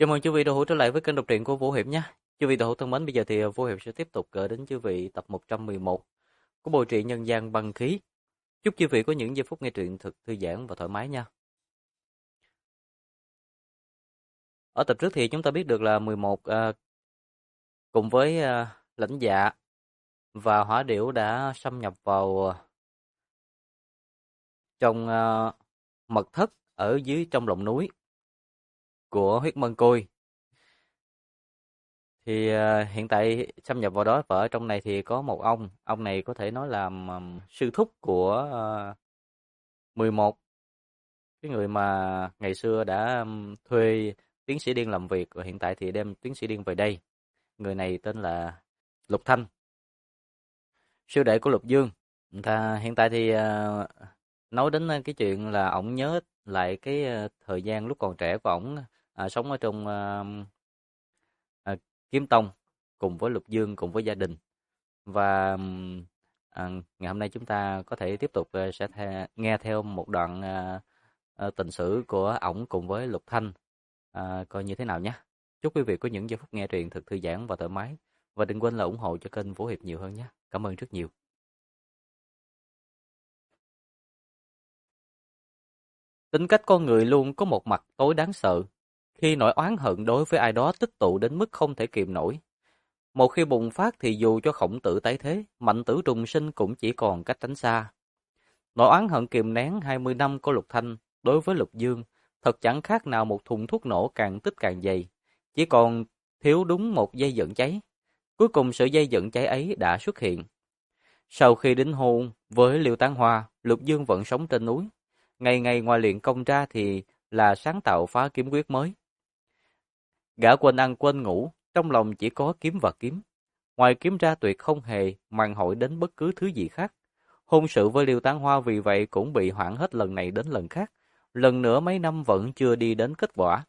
Chào mừng quý vị đã hữu trở lại với kênh đọc truyện của Vũ Hiệp nhé. Quý vị đã hữu thân mến, bây giờ thì Vũ Hiệp sẽ tiếp tục gửi đến quý vị tập 111 của bộ truyện nhân gian Băng Khí. Chúc quý vị có những giây phút nghe truyện thật thư giãn và thoải mái nha. Ở tập trước thì chúng ta biết được là 11 cùng với lãnh dạ và hỏa điểu đã xâm nhập vào trong mật thất ở dưới trong lòng núi của huyết mân côi. Thì hiện tại xâm nhập vào đó và ở trong này thì có một ông này có thể nói là sư thúc của 11, cái người mà ngày xưa đã thuê tiến sĩ Điên làm việc và hiện tại thì đem tiến sĩ Điên về đây. Người này tên là Lục Thanh, sư đệ của Lục Dương. Hiện tại thì nói đến cái chuyện là ổng nhớ lại cái thời gian lúc còn trẻ của ổng sống ở trong Kiếm Tông cùng với Lục Dương, cùng với gia đình. Và ngày hôm nay chúng ta có thể tiếp tục sẽ nghe theo một đoạn tình sử của ổng cùng với Lục Thanh, coi như thế nào nhé. Chúc quý vị có những giây phút nghe truyện thật thư giãn và thoải mái. Và đừng quên là ủng hộ cho kênh Vũ Hiệp nhiều hơn nhé. Cảm ơn rất nhiều. Tính cách con người luôn có một mặt tối đáng sợ. Khi nỗi oán hận đối với ai đó tích tụ đến mức không thể kìm nổi, một khi bùng phát thì dù cho Khổng Tử tái thế, Mạnh Tử trùng sinh cũng chỉ còn cách tránh xa. Nỗi oán hận kìm nén 20 năm của Lục Thanh đối với Lục Dương thật chẳng khác nào một thùng thuốc nổ càng tích càng dày, chỉ còn thiếu đúng một dây dẫn cháy. Cuối cùng sự dây dẫn cháy ấy đã xuất hiện. Sau khi đính hôn với Liêu Tán Hoa, Lục Dương vẫn sống trên núi. Ngày ngày ngoài luyện công ra thì là sáng tạo phá kiếm quyết mới. Gã quên ăn quên ngủ, trong lòng chỉ có kiếm và kiếm. Ngoài kiếm ra tuyệt không hề màng hội đến bất cứ thứ gì khác. Hôn sự với Liêu Tán Hoa vì vậy cũng bị hoãn hết lần này đến lần khác. Lần nữa mấy năm vẫn chưa đi đến kết quả.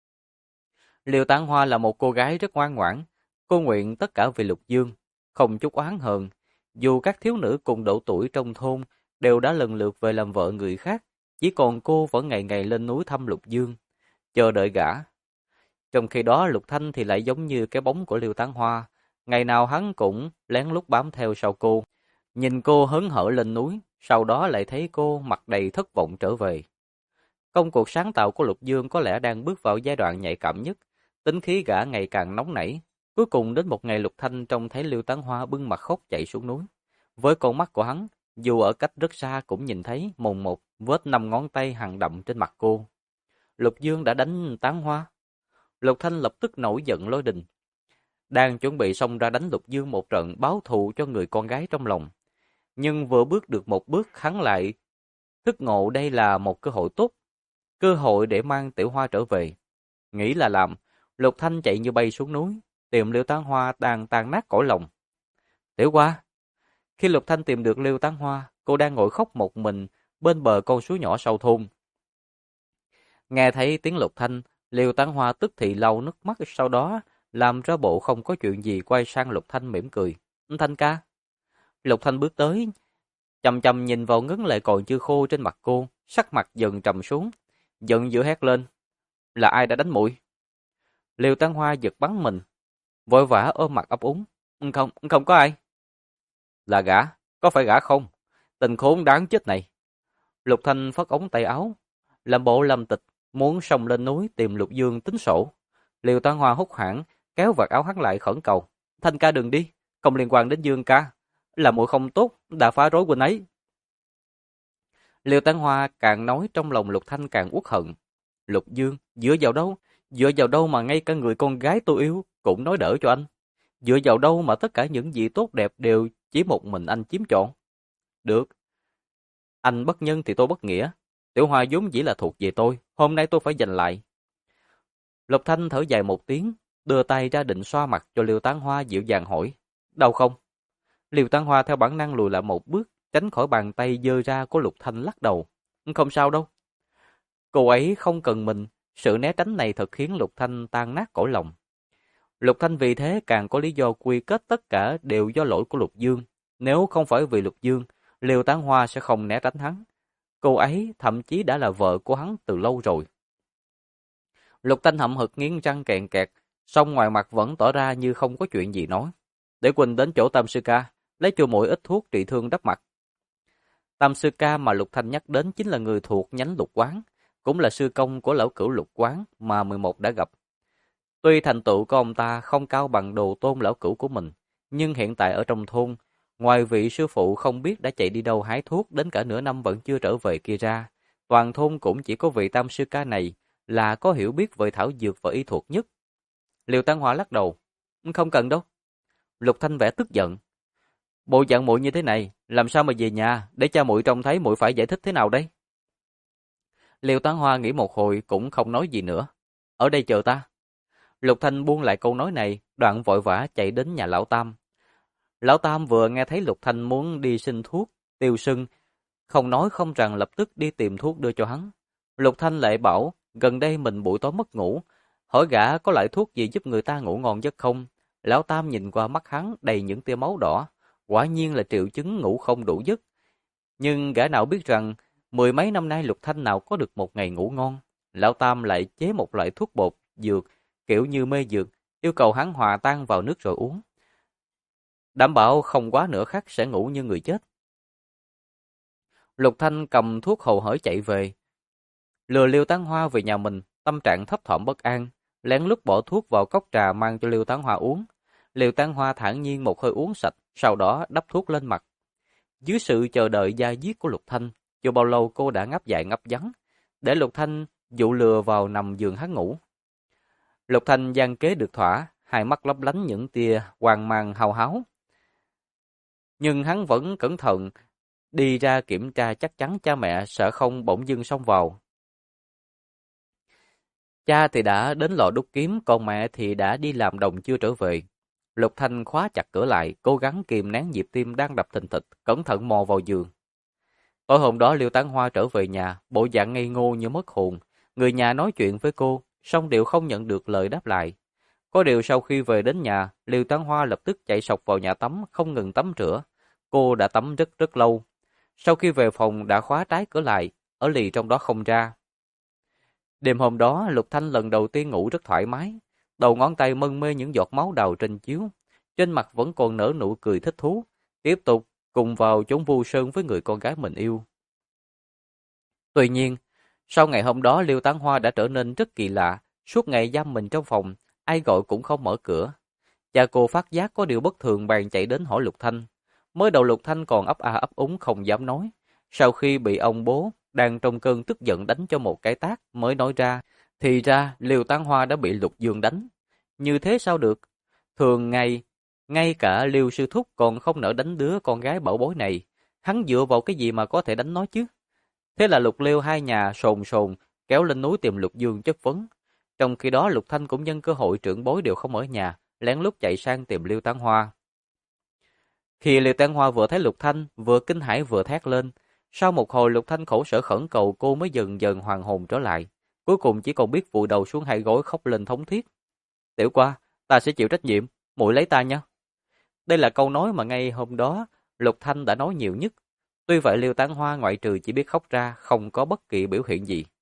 Liêu Tán Hoa là một cô gái rất ngoan ngoãn. Cô nguyện tất cả vì Lục Dương, không chút oán hờn. Dù các thiếu nữ cùng độ tuổi trong thôn đều đã lần lượt về làm vợ người khác, chỉ còn cô vẫn ngày ngày lên núi thăm Lục Dương, chờ đợi gã. Trong khi đó Lục Thanh thì lại giống như cái bóng của Liêu Tán Hoa, ngày nào hắn cũng lén lút bám theo sau cô. Nhìn cô hớn hở lên núi, sau đó lại thấy cô mặt đầy thất vọng trở về. Công cuộc sáng tạo của Lục Dương có lẽ đang bước vào giai đoạn nhạy cảm nhất, tính khí gã ngày càng nóng nảy. Cuối cùng đến một ngày Lục Thanh trông thấy Liêu Tán Hoa bưng mặt khóc chạy xuống núi. Với con mắt của hắn, dù ở cách rất xa cũng nhìn thấy mồn một vết 5 ngón tay hằn đậm trên mặt cô. Lục Dương đã đánh Tán Hoa. Lục Thanh lập tức nổi giận lôi đình. Đang chuẩn bị xông ra đánh Lục Dương một trận báo thù cho người con gái trong lòng. Nhưng vừa bước được một bước hắn lại thức ngộ đây là một cơ hội tốt. Cơ hội để mang Tiểu Hoa trở về. Nghĩ là làm, Lục Thanh chạy như bay xuống núi, tìm Liêu Tán Hoa đang tan nát cõi lòng. Tiểu Hoa. Khi Lục Thanh tìm được Liêu Tán Hoa, cô đang ngồi khóc một mình bên bờ con suối nhỏ sau thôn. Nghe thấy tiếng Lục Thanh, Liêu Tán Hoa tức thì lau nước mắt, sau đó làm ra bộ không có chuyện gì, quay sang Lục Thanh mỉm cười. Thanh ca. Lục Thanh bước tới, chằm chằm nhìn vào ngấn lệ còn chưa khô trên mặt cô, sắc mặt dần trầm xuống, giận dữ hét lên. Là ai đã đánh muội? Liêu Tán Hoa giật bắn mình, vội vã ôm mặt ấp úng. Không có ai. Là gã, có phải gã không? Tình khốn đáng chết này. Lục Thanh phất ống tay áo, làm bộ làm tịch, muốn xông lên núi tìm Lục Dương tính sổ. Liêu Tán Hoa hốt hoảng, kéo vạt áo hắn lại khẩn cầu. Thanh ca đừng đi, không liên quan đến Dương ca. Là muội không tốt, đã phá rối huynh ấy. Liêu Tán Hoa càng nói trong lòng Lục Thanh càng uất hận. Lục Dương, dựa vào đâu? Dựa vào đâu mà ngay cả người con gái tôi yêu cũng nói đỡ cho anh? Dựa vào đâu mà tất cả những gì tốt đẹp đều chỉ một mình anh chiếm trọn? Được. Anh bất nhân thì tôi bất nghĩa. Tiểu Hoa vốn dĩ là thuộc về tôi, hôm nay tôi phải giành lại. Lục Thanh thở dài một tiếng, đưa tay ra định xoa mặt cho Liêu Tán Hoa, dịu dàng hỏi. Đau không? Liêu Tán Hoa theo bản năng lùi lại một bước, tránh khỏi bàn tay giơ ra của Lục Thanh, lắc đầu. Không sao đâu. Cô ấy không cần mình, sự né tránh này thật khiến Lục Thanh tan nát cõi lòng. Lục Thanh vì thế càng có lý do quy kết tất cả đều do lỗi của Lục Dương. Nếu không phải vì Lục Dương, Liêu Tán Hoa sẽ không né tránh hắn. Cô ấy thậm chí đã là vợ của hắn từ lâu rồi. Lục Thanh hậm hực nghiến răng kèn kẹt, song ngoài mặt vẫn tỏ ra như không có chuyện gì nói. Để Quỳnh đến chỗ Tam Sư Ca, lấy cho muội ít thuốc trị thương đắp mặt. Tam Sư Ca mà Lục Thanh nhắc đến chính là người thuộc nhánh Lục Quán, cũng là sư công của lão cửu Lục Quán mà 11 đã gặp. Tuy thành tựu của ông ta không cao bằng đồ tôn lão cửu của mình, nhưng hiện tại ở trong thôn, ngoài vị sư phụ không biết đã chạy đi đâu hái thuốc đến cả nửa năm vẫn chưa trở về kia ra, toàn thôn cũng chỉ có vị Tam Sư Ca này là có hiểu biết về thảo dược và y thuật nhất. Liêu Tăng Hoa lắc đầu, không cần đâu. Lục Thanh vẻ tức giận, bộ dạng muội như thế này, làm sao mà về nhà để cha muội trông thấy muội phải giải thích thế nào đây? Liêu Tăng Hoa nghĩ một hồi cũng không nói gì nữa. Ở đây chờ ta. Lục Thanh buông lại câu nói này, đoạn vội vã chạy đến nhà lão Tam. Lão Tam vừa nghe thấy Lục Thanh muốn đi xin thuốc, tiêu sưng, không nói không rằng lập tức đi tìm thuốc đưa cho hắn. Lục Thanh lại bảo, gần đây mình buổi tối mất ngủ, hỏi gã có loại thuốc gì giúp người ta ngủ ngon giấc không? Lão Tam nhìn qua mắt hắn đầy những tia máu đỏ, quả nhiên là triệu chứng ngủ không đủ giấc. Nhưng gã nào biết rằng, mười mấy năm nay Lục Thanh nào có được một ngày ngủ ngon. Lão Tam lại chế một loại thuốc bột, dược, kiểu như mê dược, yêu cầu hắn hòa tan vào nước rồi uống. Đảm bảo không quá nửa khắc sẽ ngủ như người chết. Lục Thanh cầm thuốc hầu hởi chạy về, lừa Liêu Tán Hoa về nhà mình, tâm trạng thấp thỏm bất an, lén lút bỏ thuốc vào cốc trà mang cho Liêu Tán Hoa uống. Liêu Tán Hoa thản nhiên một hơi uống sạch, sau đó đắp thuốc lên mặt. Dưới sự chờ đợi da diết của Lục Thanh, chưa bao lâu cô đã ngáp dài ngáp vắng, để Lục Thanh dụ lừa vào nằm giường hắn ngủ. Lục Thanh gian kế được thỏa, hai mắt lấp lánh những tia hoang mang hao háo. Nhưng hắn vẫn cẩn thận đi ra kiểm tra chắc chắn cha mẹ sợ không bỗng dưng xông vào. Cha thì đã đến lò đúc kiếm, còn mẹ thì đã đi làm đồng chưa trở về. Lục Thanh khóa chặt cửa lại, cố gắng kìm nén nhịp tim đang đập thình thịch, cẩn thận mò vào giường. Tối hôm đó Liêu Tán Hoa trở về nhà, bộ dạng ngây ngô như mất hồn. Người nhà nói chuyện với cô, song đều không nhận được lời đáp lại. Có điều sau khi về đến nhà, Liêu Tán Hoa lập tức chạy sộc vào nhà tắm, không ngừng tắm rửa. Cô đã tắm rất rất lâu. Sau khi về phòng đã khóa trái cửa lại, ở lì trong đó không ra. Đêm hôm đó, Lục Thanh lần đầu tiên ngủ rất thoải mái. Đầu ngón tay mân mê những giọt máu đào trên chiếu. Trên mặt vẫn còn nở nụ cười thích thú. Tiếp tục cùng vào chốn vu sơn với người con gái mình yêu. Tuy nhiên, sau ngày hôm đó Liêu Tán Hoa đã trở nên rất kỳ lạ. Suốt ngày giam mình trong phòng, ai gọi cũng không mở cửa. Cha cô phát giác có điều bất thường bèn chạy đến hỏi Lục Thanh. Mới đầu Lục Thanh còn ấp a ấp úng không dám nói. Sau khi bị ông bố đang trong cơn tức giận đánh cho một cái tát mới nói ra, thì ra Liêu Tán Hoa đã bị Lục Dương đánh. Như thế sao được? Thường ngày, ngay cả Liêu sư thúc còn không nỡ đánh đứa con gái bảo bối này. Hắn dựa vào cái gì mà có thể đánh nó chứ? Thế là Lục Liêu hai nhà sồn sồn kéo lên núi tìm Lục Dương chất vấn. Trong khi đó Lục Thanh cũng nhân cơ hội trưởng bối đều không ở nhà, lén lút chạy sang tìm Liêu Tán Hoa. Khi Liêu Tán Hoa vừa thấy Lục Thanh, vừa kinh hãi vừa thét lên. Sau một hồi Lục Thanh khổ sở khẩn cầu cô mới dần dần hoàn hồn trở lại. Cuối cùng chỉ còn biết vùi đầu xuống hai gối khóc lên thống thiết. Tiểu Qua, ta sẽ chịu trách nhiệm, muội lấy ta nha. Đây là câu nói mà ngay hôm đó Lục Thanh đã nói nhiều nhất. Tuy vậy Liêu Tán Hoa ngoại trừ chỉ biết khóc ra, không có bất kỳ biểu hiện gì.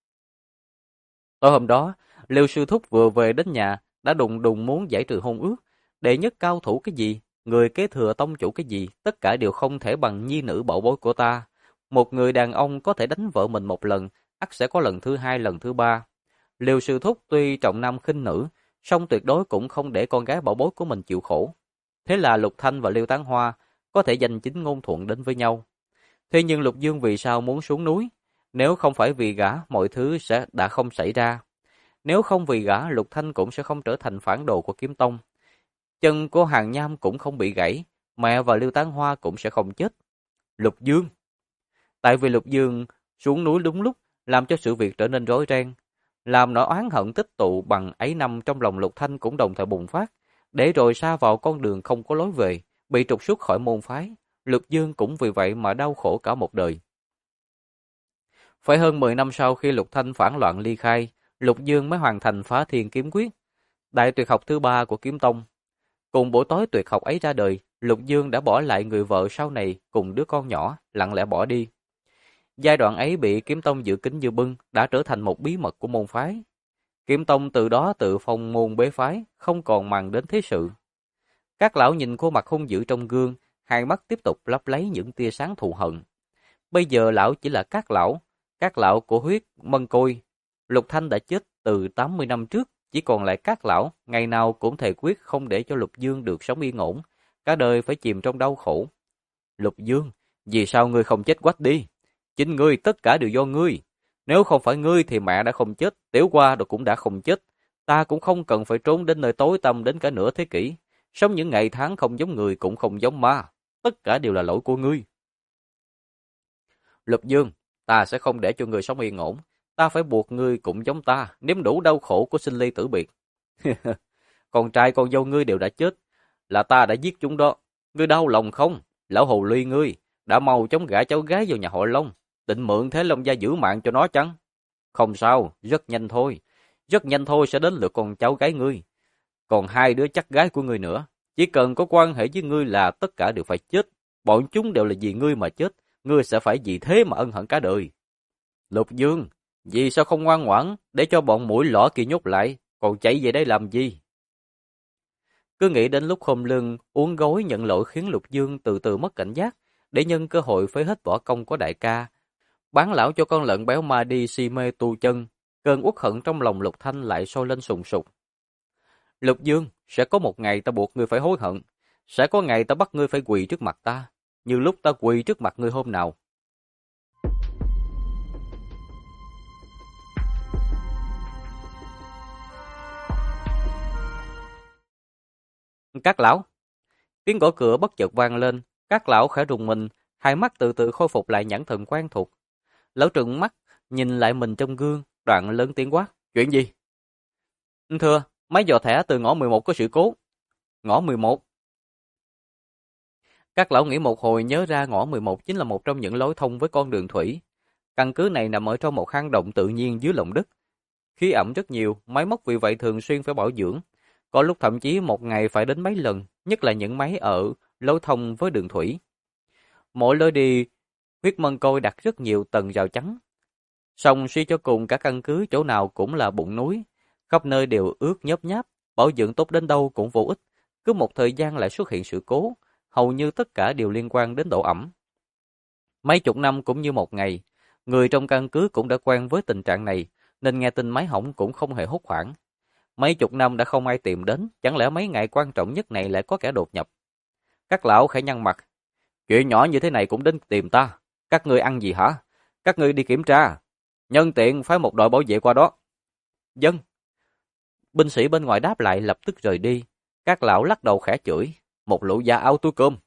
Tối hôm đó, Liêu sư thúc vừa về đến nhà, đã đùng đùng muốn giải trừ hôn ước. Đệ nhất cao thủ cái gì, người kế thừa tông chủ cái gì, tất cả đều không thể bằng nhi nữ bảo bối của ta. Một người đàn ông có thể đánh vợ mình một lần, ắt sẽ có lần thứ hai, lần thứ ba. Liêu sư thúc tuy trọng nam khinh nữ, song tuyệt đối cũng không để con gái bảo bối của mình chịu khổ. Thế là Lục Thanh và Liêu Tán Hoa có thể danh chính ngôn thuận đến với nhau. Thế nhưng Lục Dương vì sao muốn xuống núi? Nếu không phải vì gã, mọi thứ sẽ đã không xảy ra. Nếu không vì gã, Lục Thanh cũng sẽ không trở thành phản đồ của Kiếm Tông. Chân của Hàng Nham cũng không bị gãy, mẹ và Liêu Tán Hoa cũng sẽ không chết. Lục Dương. Tại vì Lục Dương xuống núi đúng lúc, làm cho sự việc trở nên rối ren. Làm nỗi oán hận tích tụ bằng ấy năm trong lòng Lục Thanh cũng đồng thời bùng phát, để rồi sa vào con đường không có lối về, bị trục xuất khỏi môn phái. Lục Dương cũng vì vậy mà đau khổ cả một đời. Phải hơn 10 năm sau khi Lục Thanh phản loạn ly khai, Lục Dương mới hoàn thành Phá Thiên Kiếm Quyết, đại tuyệt học thứ 3 của Kiếm Tông. Cùng buổi tối tuyệt học ấy ra đời, Lục Dương đã bỏ lại người vợ sau này cùng đứa con nhỏ, lặng lẽ bỏ đi. Giai đoạn ấy bị Kiếm Tông giữ kín như bưng, đã trở thành một bí mật của môn phái. Kiếm Tông từ đó tự phong môn bế phái, không còn màng đến thế sự. Các lão nhìn khuôn mặt hung dữ trong gương, hai mắt tiếp tục lấp lấy những tia sáng thù hận. Bây giờ lão chỉ là các lão của huyết mân côi. Lục Thanh đã chết từ 80 năm trước, chỉ còn lại các lão, ngày nào cũng thề quyết không để cho Lục Dương được sống yên ổn, cả đời phải chìm trong đau khổ. Lục Dương, vì sao ngươi không chết quách đi? Chính ngươi, tất cả đều do ngươi. Nếu không phải ngươi thì mẹ đã không chết, Tiểu Hoa cũng đã không chết. Ta cũng không cần phải trốn đến nơi tối tăm đến cả nửa thế kỷ. Sống những ngày tháng không giống người cũng không giống ma. Tất cả đều là lỗi của ngươi. Lục Dương, ta sẽ không để cho ngươi sống yên ổn. Ta phải buộc ngươi cũng giống ta, nếm đủ đau khổ của sinh ly tử biệt. Con trai con dâu ngươi đều đã chết, là ta đã giết chúng đó. Ngươi đau lòng không? Lão hồ ly ngươi đã mau chóng gả cháu gái vào nhà họ Long, định mượn thế Long gia giữ mạng cho nó chăng? Không sao, rất nhanh thôi. Rất nhanh thôi sẽ đến lượt con cháu gái ngươi. Còn hai đứa chắc gái của ngươi nữa. Chỉ cần có quan hệ với ngươi là tất cả đều phải chết. Bọn chúng đều là vì ngươi mà chết. Ngươi sẽ phải vì thế mà ân hận cả đời. Lục Dương, vì sao không ngoan ngoãn để cho bọn mũi lõ kia nhốt lại, còn chạy về đây làm gì? Cứ nghĩ đến lúc Khôn Lưng uốn gối nhận lỗi khiến Lục Dương từ từ mất cảnh giác, để nhân cơ hội phế hết võ công của đại ca, bán lão cho con lợn béo ma đi si mê tu chân, cơn uất hận trong lòng Lục Thanh lại sôi lên sùng sục. Lục Dương, sẽ có một ngày ta buộc ngươi phải hối hận, sẽ có ngày ta bắt ngươi phải quỳ trước mặt ta, như lúc ta quỳ trước mặt ngươi hôm nào. Các lão, tiếng gõ cửa bất chợt vang lên, các lão khẽ rùng mình, hai mắt từ từ khôi phục lại nhãn thần quen thuộc. Lão trừng mắt, nhìn lại mình trong gương, đoạn lớn tiếng quát, chuyện gì? Thưa, máy dò thẻ từ ngõ 11 có sự cố. Ngõ 11. Các lão nghĩ một hồi nhớ ra ngõ 11 chính là một trong những lối thông với con đường thủy. Căn cứ này nằm ở trong một hang động tự nhiên dưới lòng đất. Khí ẩm rất nhiều, máy móc vì vậy thường xuyên phải bảo dưỡng. Có lúc thậm chí một ngày phải đến mấy lần, nhất là những máy ở lối thông với đường thủy. Mỗi lối đi, huyết mân côi đặt rất nhiều tầng rào chắn. Song suy cho cùng cả căn cứ chỗ nào cũng là bụng núi, khắp nơi đều ướt nhớp nháp, bảo dưỡng tốt đến đâu cũng vô ích. Cứ một thời gian lại xuất hiện sự cố, hầu như tất cả đều liên quan đến độ ẩm. Mấy chục năm cũng như một ngày, người trong căn cứ cũng đã quen với tình trạng này, nên nghe tin máy hỏng cũng không hề hốt hoảng. Mấy chục năm đã không ai tìm đến, chẳng lẽ mấy ngày quan trọng nhất này lại có kẻ đột nhập? Các lão khẽ nhăn mặt, chuyện nhỏ như thế này cũng đến tìm ta. Các ngươi ăn gì hả? Các ngươi đi kiểm tra. Nhân tiện phái một đội bảo vệ qua đó. Dân. Binh sĩ bên ngoài đáp lại lập tức rời đi. Các lão lắc đầu khẽ chửi, một lũ da áo túi cơm.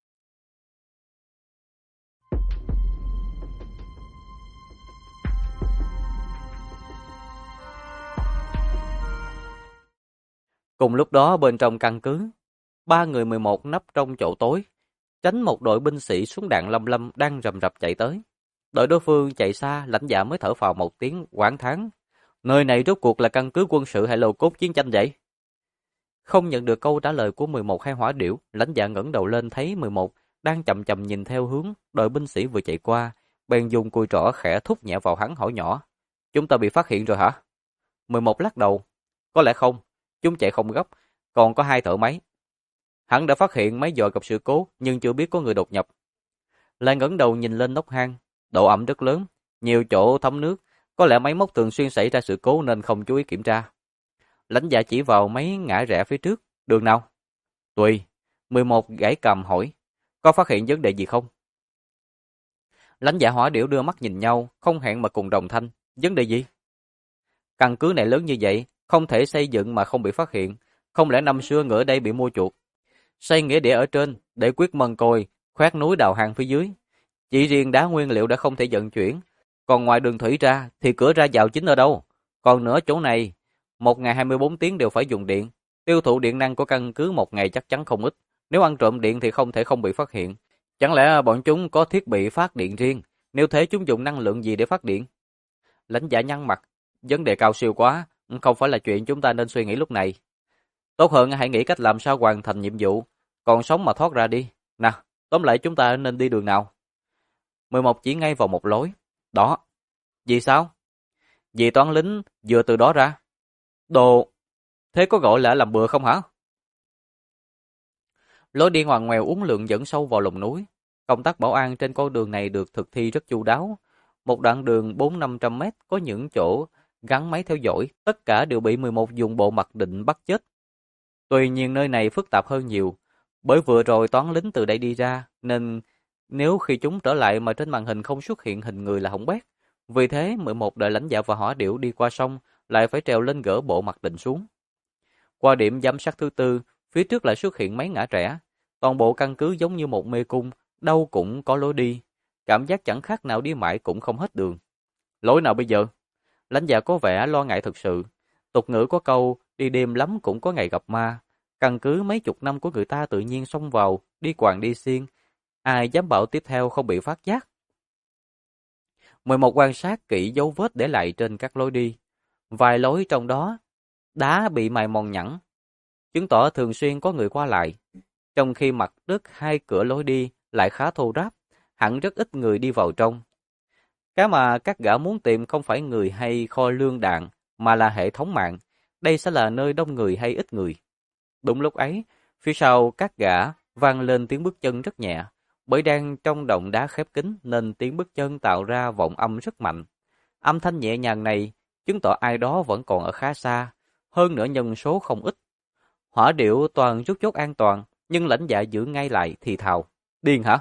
Cùng lúc đó bên trong căn cứ, ba người 11 nấp trong chỗ tối, tránh một đội binh sĩ súng đạn lâm lâm đang rầm rập chạy tới. Đội đối phương chạy xa, lãnh dạ mới thở phào một tiếng oán thán. Nơi này rốt cuộc là căn cứ quân sự hay lô cốt chiến tranh vậy? Không nhận được câu trả lời của 11 hai hỏa điểu, lãnh dạ ngẩng đầu lên thấy 11 đang chậm chậm nhìn theo hướng đội binh sĩ vừa chạy qua, bèn dùng cùi trỏ khẽ thúc nhẹ vào hắn hỏi nhỏ. Chúng ta bị phát hiện rồi hả? 11 lắc đầu. Có lẽ không, chúng chạy không gấp, còn có hai thợ máy. Hắn đã phát hiện máy dò gặp sự cố, nhưng chưa biết có người đột nhập. Lại ngẩng đầu nhìn lên nóc hang, độ ẩm rất lớn, nhiều chỗ thấm nước, có lẽ máy móc thường xuyên xảy ra sự cố nên không chú ý kiểm tra. Lãnh dạ chỉ vào mấy ngã rẽ phía trước, đường nào? Tùy. 11 gãy cầm hỏi, có phát hiện vấn đề gì không? Lãnh dạ hỏa điểu đưa mắt nhìn nhau, không hẹn mà cùng đồng thanh. Vấn đề gì? Căn cứ này lớn như vậy, không thể xây dựng mà không bị phát hiện. Không lẽ năm xưa người ở đây bị mua chuộc? Xây nghĩa địa ở trên, để quyết mân côi, khoét núi đào hang phía dưới. Chỉ riêng đá nguyên liệu đã không thể vận chuyển. Còn ngoài đường thủy ra, thì cửa ra vào chính ở đâu? Còn nữa chỗ này, một ngày 24 tiếng đều phải dùng điện. Tiêu thụ điện năng của căn cứ một ngày chắc chắn không ít. Nếu ăn trộm điện thì không thể không bị phát hiện. Chẳng lẽ bọn chúng có thiết bị phát điện riêng? Nếu thế chúng dùng năng lượng gì để phát điện? Lãnh dạ nhăn mặt. Vấn đề cao siêu quá, không phải là chuyện chúng ta nên suy nghĩ lúc này. Tốt hơn hãy nghĩ cách làm sao hoàn thành nhiệm vụ, còn sống mà thoát ra đi. Nào, tóm lại chúng ta nên đi đường nào? 11 chỉ ngay vào một lối. Đó. Vì sao? Vì toán lính vừa từ đó ra. Đồ, thế có gọi là làm bừa không hả? Lối đi ngoằn ngoèo uốn lượn dẫn sâu vào lòng núi. Công tác bảo an trên con đường này được thực thi rất chu đáo. Một đoạn đường 400-500 mét có những chỗ gắn máy theo dõi, tất cả đều bị 11 dùng bộ mặc định bắt chết. Tuy nhiên nơi này phức tạp hơn nhiều, bởi vừa rồi toán lính từ đây đi ra, nên nếu khi chúng trở lại mà trên màn hình không xuất hiện hình người là hỏng bét. Vì thế, 11 đợi lãnh đạo và hỏa điểu đi qua sông, lại phải trèo lên gỡ bộ mặc định xuống. Qua điểm giám sát thứ tư, phía trước lại xuất hiện mấy ngã rẽ. Toàn bộ căn cứ giống như một mê cung, đâu cũng có lối đi. Cảm giác chẳng khác nào đi mãi cũng không hết đường. Lối nào bây giờ? Lãnh đạo có vẻ lo ngại thực sự. Tục ngữ có câu, đi đêm lắm cũng có ngày gặp ma. Căn cứ mấy chục năm của người ta tự nhiên xông vào, đi quàng đi xiên. Ai dám bảo tiếp theo không bị phát giác? 11 quan sát kỹ dấu vết để lại trên các lối đi. Vài lối trong đó, đá bị mài mòn nhẵn, chứng tỏ thường xuyên có người qua lại. Trong khi mặt đất hai cửa lối đi lại khá thô ráp, hẳn rất ít người đi vào trong. Cái mà các gã muốn tìm không phải người hay kho lương đạn, mà là hệ thống mạng. Đây sẽ là nơi đông người hay ít người. Đúng lúc ấy, phía sau các gã vang lên tiếng bước chân rất nhẹ, bởi đang trong động đá khép kín nên tiếng bước chân tạo ra vọng âm rất mạnh. Âm thanh nhẹ nhàng này chứng tỏ ai đó vẫn còn ở khá xa, hơn nữa nhân số không ít. Hỏa điệu toàn rút chốt an toàn, nhưng lãnh dạ giữ ngay lại thì thào. Điên hả?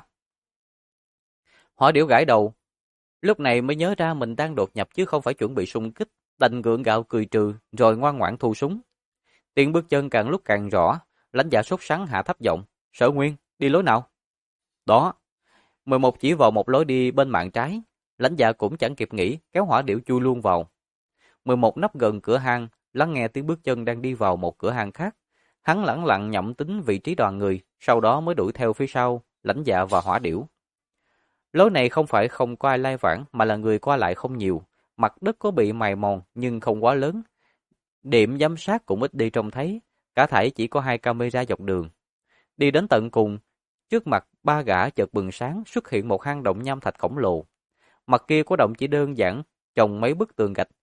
Hỏa điệu gãi đầu. Lúc này mới nhớ ra mình đang đột nhập chứ không phải chuẩn bị xung kích. Đành gượng gạo cười trừ, rồi ngoan ngoãn thu súng. Tiếng bước chân càng lúc càng rõ, lãnh dạ sốt sắng hạ thấp giọng. Sở Nguyên, đi lối nào? Đó. 11 chỉ vào một lối đi bên mạn trái. Lãnh dạ cũng chẳng kịp nghĩ, kéo hỏa điệu chui luôn vào. 11 nấp gần cửa hang, lắng nghe tiếng bước chân đang đi vào một cửa hang khác. Hắn lẳng lặng nhẩm tính vị trí đoàn người, sau đó mới đuổi theo phía sau, lãnh dạ và hỏa điểu. Lối này không phải không có ai lai vãng, mà là người qua lại không nhiều. Mặt đất có bị mài mòn nhưng không quá lớn. Điểm giám sát cũng ít đi trông thấy, cả thảy chỉ có 2 camera dọc đường. Đi đến tận cùng, trước mặt ba gã chợt bừng sáng xuất hiện một hang động nham thạch khổng lồ. Mặt kia của động chỉ đơn giản, trồng mấy bức tường gạch.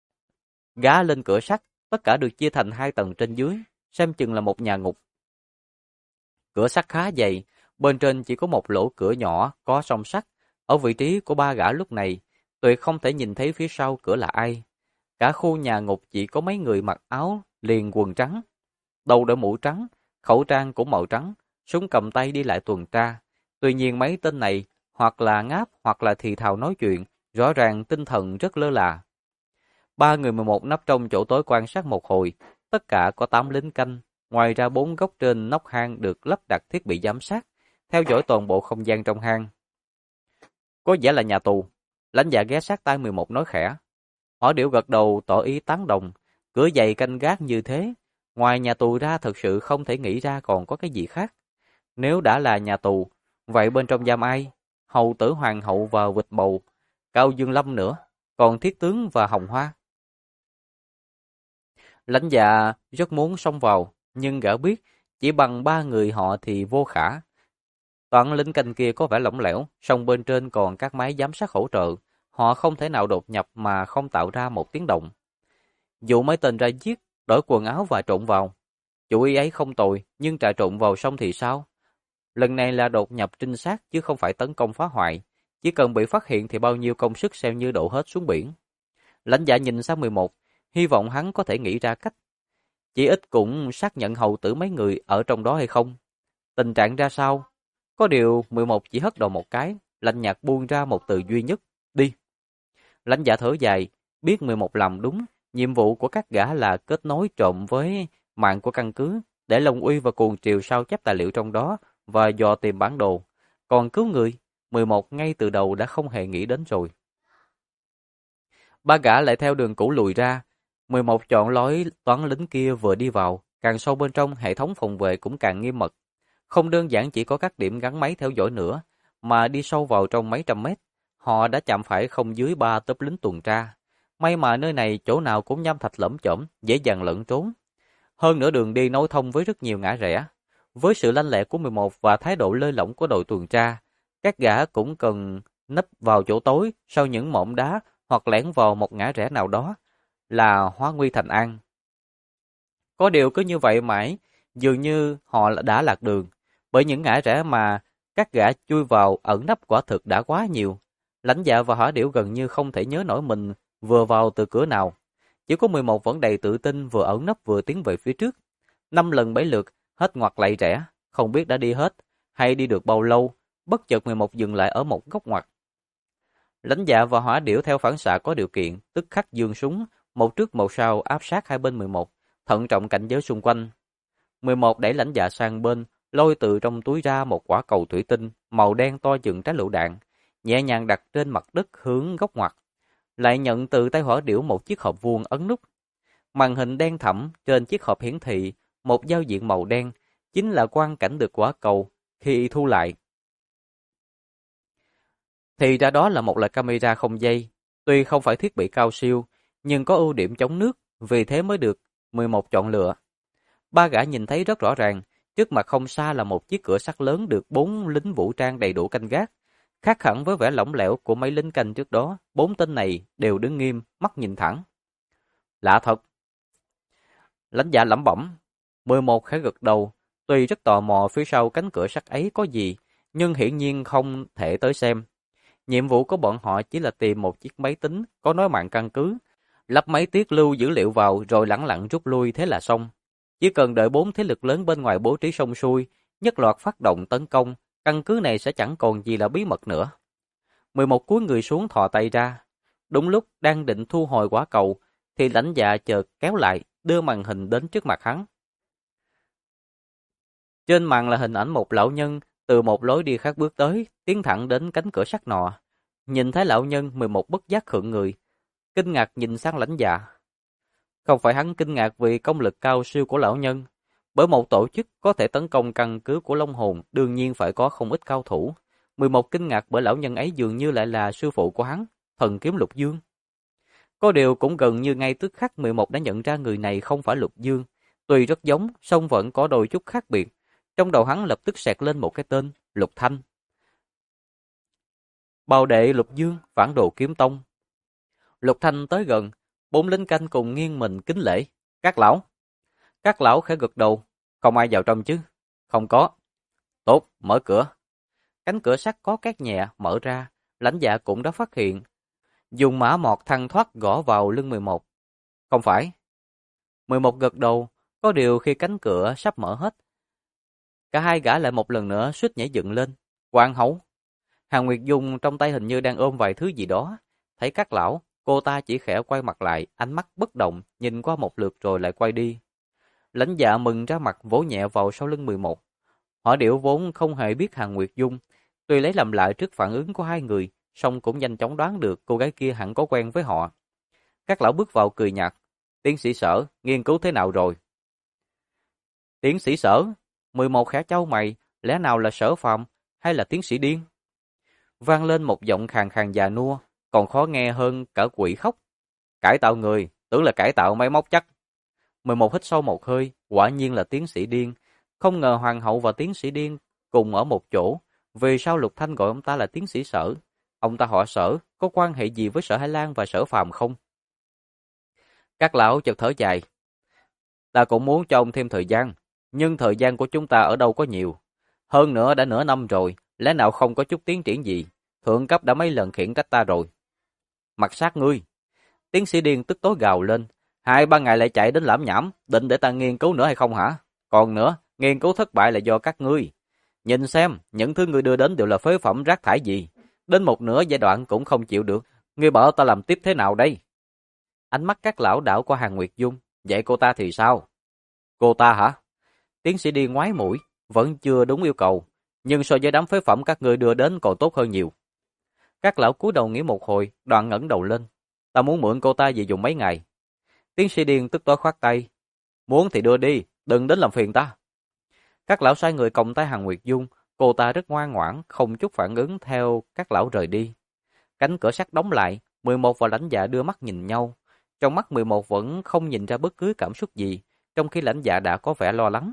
Gá lên cửa sắt, tất cả được chia thành 2 tầng trên dưới, xem chừng là một nhà ngục. Cửa sắt khá dày, bên trên chỉ có một lỗ cửa nhỏ có song sắt. Ở vị trí của ba gã lúc này, tuyệt không thể nhìn thấy phía sau cửa là ai. Cả khu nhà ngục chỉ có mấy người mặc áo liền quần trắng, đầu đội mũ trắng, khẩu trang cũng màu trắng, súng cầm tay đi lại tuần tra. Tuy nhiên mấy tên này hoặc là ngáp hoặc là thì thào nói chuyện, rõ ràng tinh thần rất lơ là. Ba người 11 nấp trong chỗ tối quan sát một hồi, tất cả có 8 lính canh, ngoài ra 4 góc trên nóc hang được lắp đặt thiết bị giám sát, theo dõi toàn bộ không gian trong hang. Có vẻ là nhà tù, lãnh dạ ghé sát tai 11 nói khẽ. Hỏa điểu gật đầu tỏ ý tán đồng, cửa dày canh gác như thế, ngoài nhà tù ra thực sự không thể nghĩ ra còn có cái gì khác. Nếu đã là nhà tù, vậy bên trong giam ai? Hầu tử hoàng hậu và vịt bầu, Cao Dương Lâm nữa, còn thiết tướng và hồng hoa. Lãnh dạ rất muốn xông vào, nhưng gã biết chỉ bằng 3 người họ thì vô khả. Toán lính canh kia có vẻ lỏng lẻo, song bên trên còn các máy giám sát hỗ trợ. Họ không thể nào đột nhập mà không tạo ra một tiếng động. Dụ mấy tên ra giết, đổi quần áo và trộn vào. Chủ ý ấy không tồi, nhưng trà trộn vào xong thì sao? Lần này là đột nhập trinh sát chứ không phải tấn công phá hoại. Chỉ cần bị phát hiện thì bao nhiêu công sức xem như đổ hết xuống biển. Lãnh dạ nhìn sang 11, hy vọng hắn có thể nghĩ ra cách. Chỉ ít cũng xác nhận hầu tử mấy người ở trong đó hay không. Tình trạng ra sao? Có điều 11 chỉ hất đầu một cái, lạnh nhạt buông ra một từ duy nhất, đi. Lãnh dạ thở dài, biết 11 làm đúng, nhiệm vụ của các gã là kết nối trộm với mạng của căn cứ, để Long Uy và Cuồng Triều sao chép tài liệu trong đó và dò tìm bản đồ. Còn cứu người, 11 ngay từ đầu đã không hề nghĩ đến rồi. Ba gã lại theo đường cũ lùi ra, 11 chọn lối toán lính kia vừa đi vào, càng sâu bên trong hệ thống phòng vệ cũng càng nghiêm mật. Không đơn giản chỉ có các điểm gắn máy theo dõi nữa, mà đi sâu vào trong mấy trăm mét, họ đã chạm phải không dưới 3 tốp lính tuần tra. May mà nơi này chỗ nào cũng nham thạch lởm chởm, dễ dàng lẫn trốn. Hơn nữa đường đi nối thông với rất nhiều ngã rẽ. Với sự lanh lẹ của 11 và thái độ lơi lỏng của đội tuần tra, các gã cũng cần nấp vào chỗ tối sau những mỏm đá hoặc lẻn vào một ngã rẽ nào đó là hóa nguy thành an. Có điều cứ như vậy mãi, dường như họ đã lạc đường, bởi những ngã rẽ mà các gã chui vào ẩn nấp quả thực đã quá nhiều. Lãnh Dạ và Hỏa Điểu gần như không thể nhớ nổi mình vừa vào từ cửa nào. Chỉ có 11 vẫn đầy tự tin vừa ẩn nấp vừa tiến về phía trước. 5 lần 7 lượt, hết ngoặt lại rẽ, không biết đã đi hết, hay đi được bao lâu, bất chợt 11 dừng lại ở một góc ngoặt. Lãnh Dạ và Hỏa Điểu theo phản xạ có điều kiện, tức khắc giương súng, một trước một sau áp sát hai bên 11, thận trọng cảnh giới xung quanh. 11 đẩy Lãnh Dạ sang bên, lôi từ trong túi ra một quả cầu thủy tinh màu đen to chừng trái lựu đạn, nhẹ nhàng đặt trên mặt đất hướng góc ngoặt. Lại nhận từ tay Hỏa Điểu một chiếc hộp vuông ấn nút. Màn hình đen thẫm trên chiếc hộp hiển thị một giao diện màu đen, chính là quang cảnh được quả cầu khi thu lại. Thì ra đó là một loại camera không dây, tuy không phải thiết bị cao siêu, nhưng có ưu điểm chống nước, vì thế mới được 11 chọn lựa. Ba gã nhìn thấy rất rõ ràng, trước mặt không xa là một chiếc cửa sắt lớn được 4 lính vũ trang đầy đủ canh gác. Khác hẳn với vẻ lỏng lẻo của mấy lính canh trước đó, 4 tên này đều đứng nghiêm, mắt nhìn thẳng. Lạ thật. Lãnh Dạ lẩm bẩm, 11 khẽ gật đầu, tuy rất tò mò phía sau cánh cửa sắt ấy có gì, nhưng hiển nhiên không thể tới xem. Nhiệm vụ của bọn họ chỉ là tìm một chiếc máy tính có nối mạng căn cứ, lắp máy tiết lưu dữ liệu vào rồi lẳng lặng rút lui thế là xong. Chỉ cần đợi 4 thế lực lớn bên ngoài bố trí xong xuôi, nhất loạt phát động tấn công, căn cứ này sẽ chẳng còn gì là bí mật nữa. 11 cúi người xuống thò tay ra. Đúng lúc đang định thu hồi quả cầu, thì Lãnh Dạ chợt kéo lại, đưa màn hình đến trước mặt hắn. Trên màn là hình ảnh một lão nhân từ một lối đi khác bước tới, tiến thẳng đến cánh cửa sắt nọ. Nhìn thấy lão nhân, 11 bất giác khựng người, kinh ngạc nhìn sang Lãnh Dạ. Không phải hắn kinh ngạc vì công lực cao siêu của lão nhân, bởi một tổ chức có thể tấn công căn cứ của Long Hồn đương nhiên phải có không ít cao thủ. 11 kinh ngạc bởi lão nhân ấy dường như lại là sư phụ của hắn, thần kiếm Lục Dương. Có điều cũng gần như ngay tức khắc 11 đã nhận ra người này không phải Lục Dương, tuy rất giống, song vẫn có đôi chút khác biệt. Trong đầu hắn lập tức xẹt lên một cái tên, Lục Thanh. Bào đệ Lục Dương, phản đồ kiếm tông. Lục Thanh tới gần, 4 lính canh cùng nghiêng mình kính lễ. Các lão. Các lão khẽ gật đầu. Không ai vào trong chứ? Không có. Tốt, mở cửa. Cánh cửa sắt có két nhẹ, mở ra. Lãnh Dạ cũng đã phát hiện. Dùng mã mọt thăng thoát gõ vào lưng 11. Không phải. 11 gật đầu. Có điều khi cánh cửa sắp mở hết, cả hai gã lại một lần nữa suýt nhảy dựng lên. Quan hấu. Hàn Nguyệt Dung trong tay hình như đang ôm vài thứ gì đó. Thấy các lão, cô ta chỉ khẽ quay mặt lại, ánh mắt bất động, nhìn qua một lượt rồi lại quay đi. Lãnh Dạ mừng ra mặt vỗ nhẹ vào sau lưng 11. Hỏa Điểu vốn không hề biết Hàn Nguyệt Dung, tuy lấy làm lạ trước phản ứng của hai người, song cũng nhanh chóng đoán được cô gái kia hẳn có quen với họ. Các lão bước vào cười nhạt. Tiến sĩ Sở, nghiên cứu thế nào rồi? Tiến sĩ Sở? 11 khẽ chau mày, lẽ nào là Sở Phàm hay là tiến sĩ điên? Vang lên một giọng khàn khàn già nua, còn khó nghe hơn cả quỷ khóc. Cải tạo người, tưởng là cải tạo máy móc chắc. 11 hít sâu một hơi, quả nhiên là tiến sĩ điên. Không ngờ hoàng hậu và tiến sĩ điên cùng ở một chỗ. Vì sao Lục Thanh gọi ông ta là tiến sĩ Sở? Ông ta họ Sở, có quan hệ gì với Sở Hải Lan và Sở Phàm không? Các lão chợt thở dài. Ta cũng muốn cho ông thêm thời gian, nhưng thời gian của chúng ta ở đâu có nhiều. Hơn nữa đã nửa năm rồi, lẽ nào không có chút tiến triển gì? Thượng cấp đã mấy lần khiển trách ta rồi. Mặt sát ngươi. Tiến sĩ điên tức tối gào lên. 2-3 ngày lại chạy đến lảm nhảm, định để ta nghiên cứu nữa hay không hả? Còn nữa, nghiên cứu thất bại là do các ngươi. Nhìn xem, những thứ ngươi đưa đến đều là phế phẩm rác thải gì. Đến một nửa giai đoạn cũng không chịu được. Ngươi bảo ta làm tiếp thế nào đây? Ánh mắt các lão đảo qua Hàn Nguyệt Dung. Vậy cô ta thì sao? Cô ta hả? Tiến sĩ điên ngoái mũi, vẫn chưa đúng yêu cầu. Nhưng so với đám phế phẩm các ngươi đưa đến còn tốt hơn nhiều. Các lão cúi đầu nghĩ một hồi, đoạn ngẩng đầu lên. Ta muốn mượn cô ta về dùng mấy ngày. Tiến sĩ điên tức tối khoát tay. Muốn thì đưa đi, đừng đến làm phiền ta. Các lão sai người còng tay Hàn Nguyệt Dung, cô ta rất ngoan ngoãn, không chút phản ứng theo các lão rời đi. Cánh cửa sắt đóng lại, 11 và Lãnh Dạ đưa mắt nhìn nhau. Trong mắt 11 vẫn không nhìn ra bất cứ cảm xúc gì, trong khi Lãnh Dạ đã có vẻ lo lắng.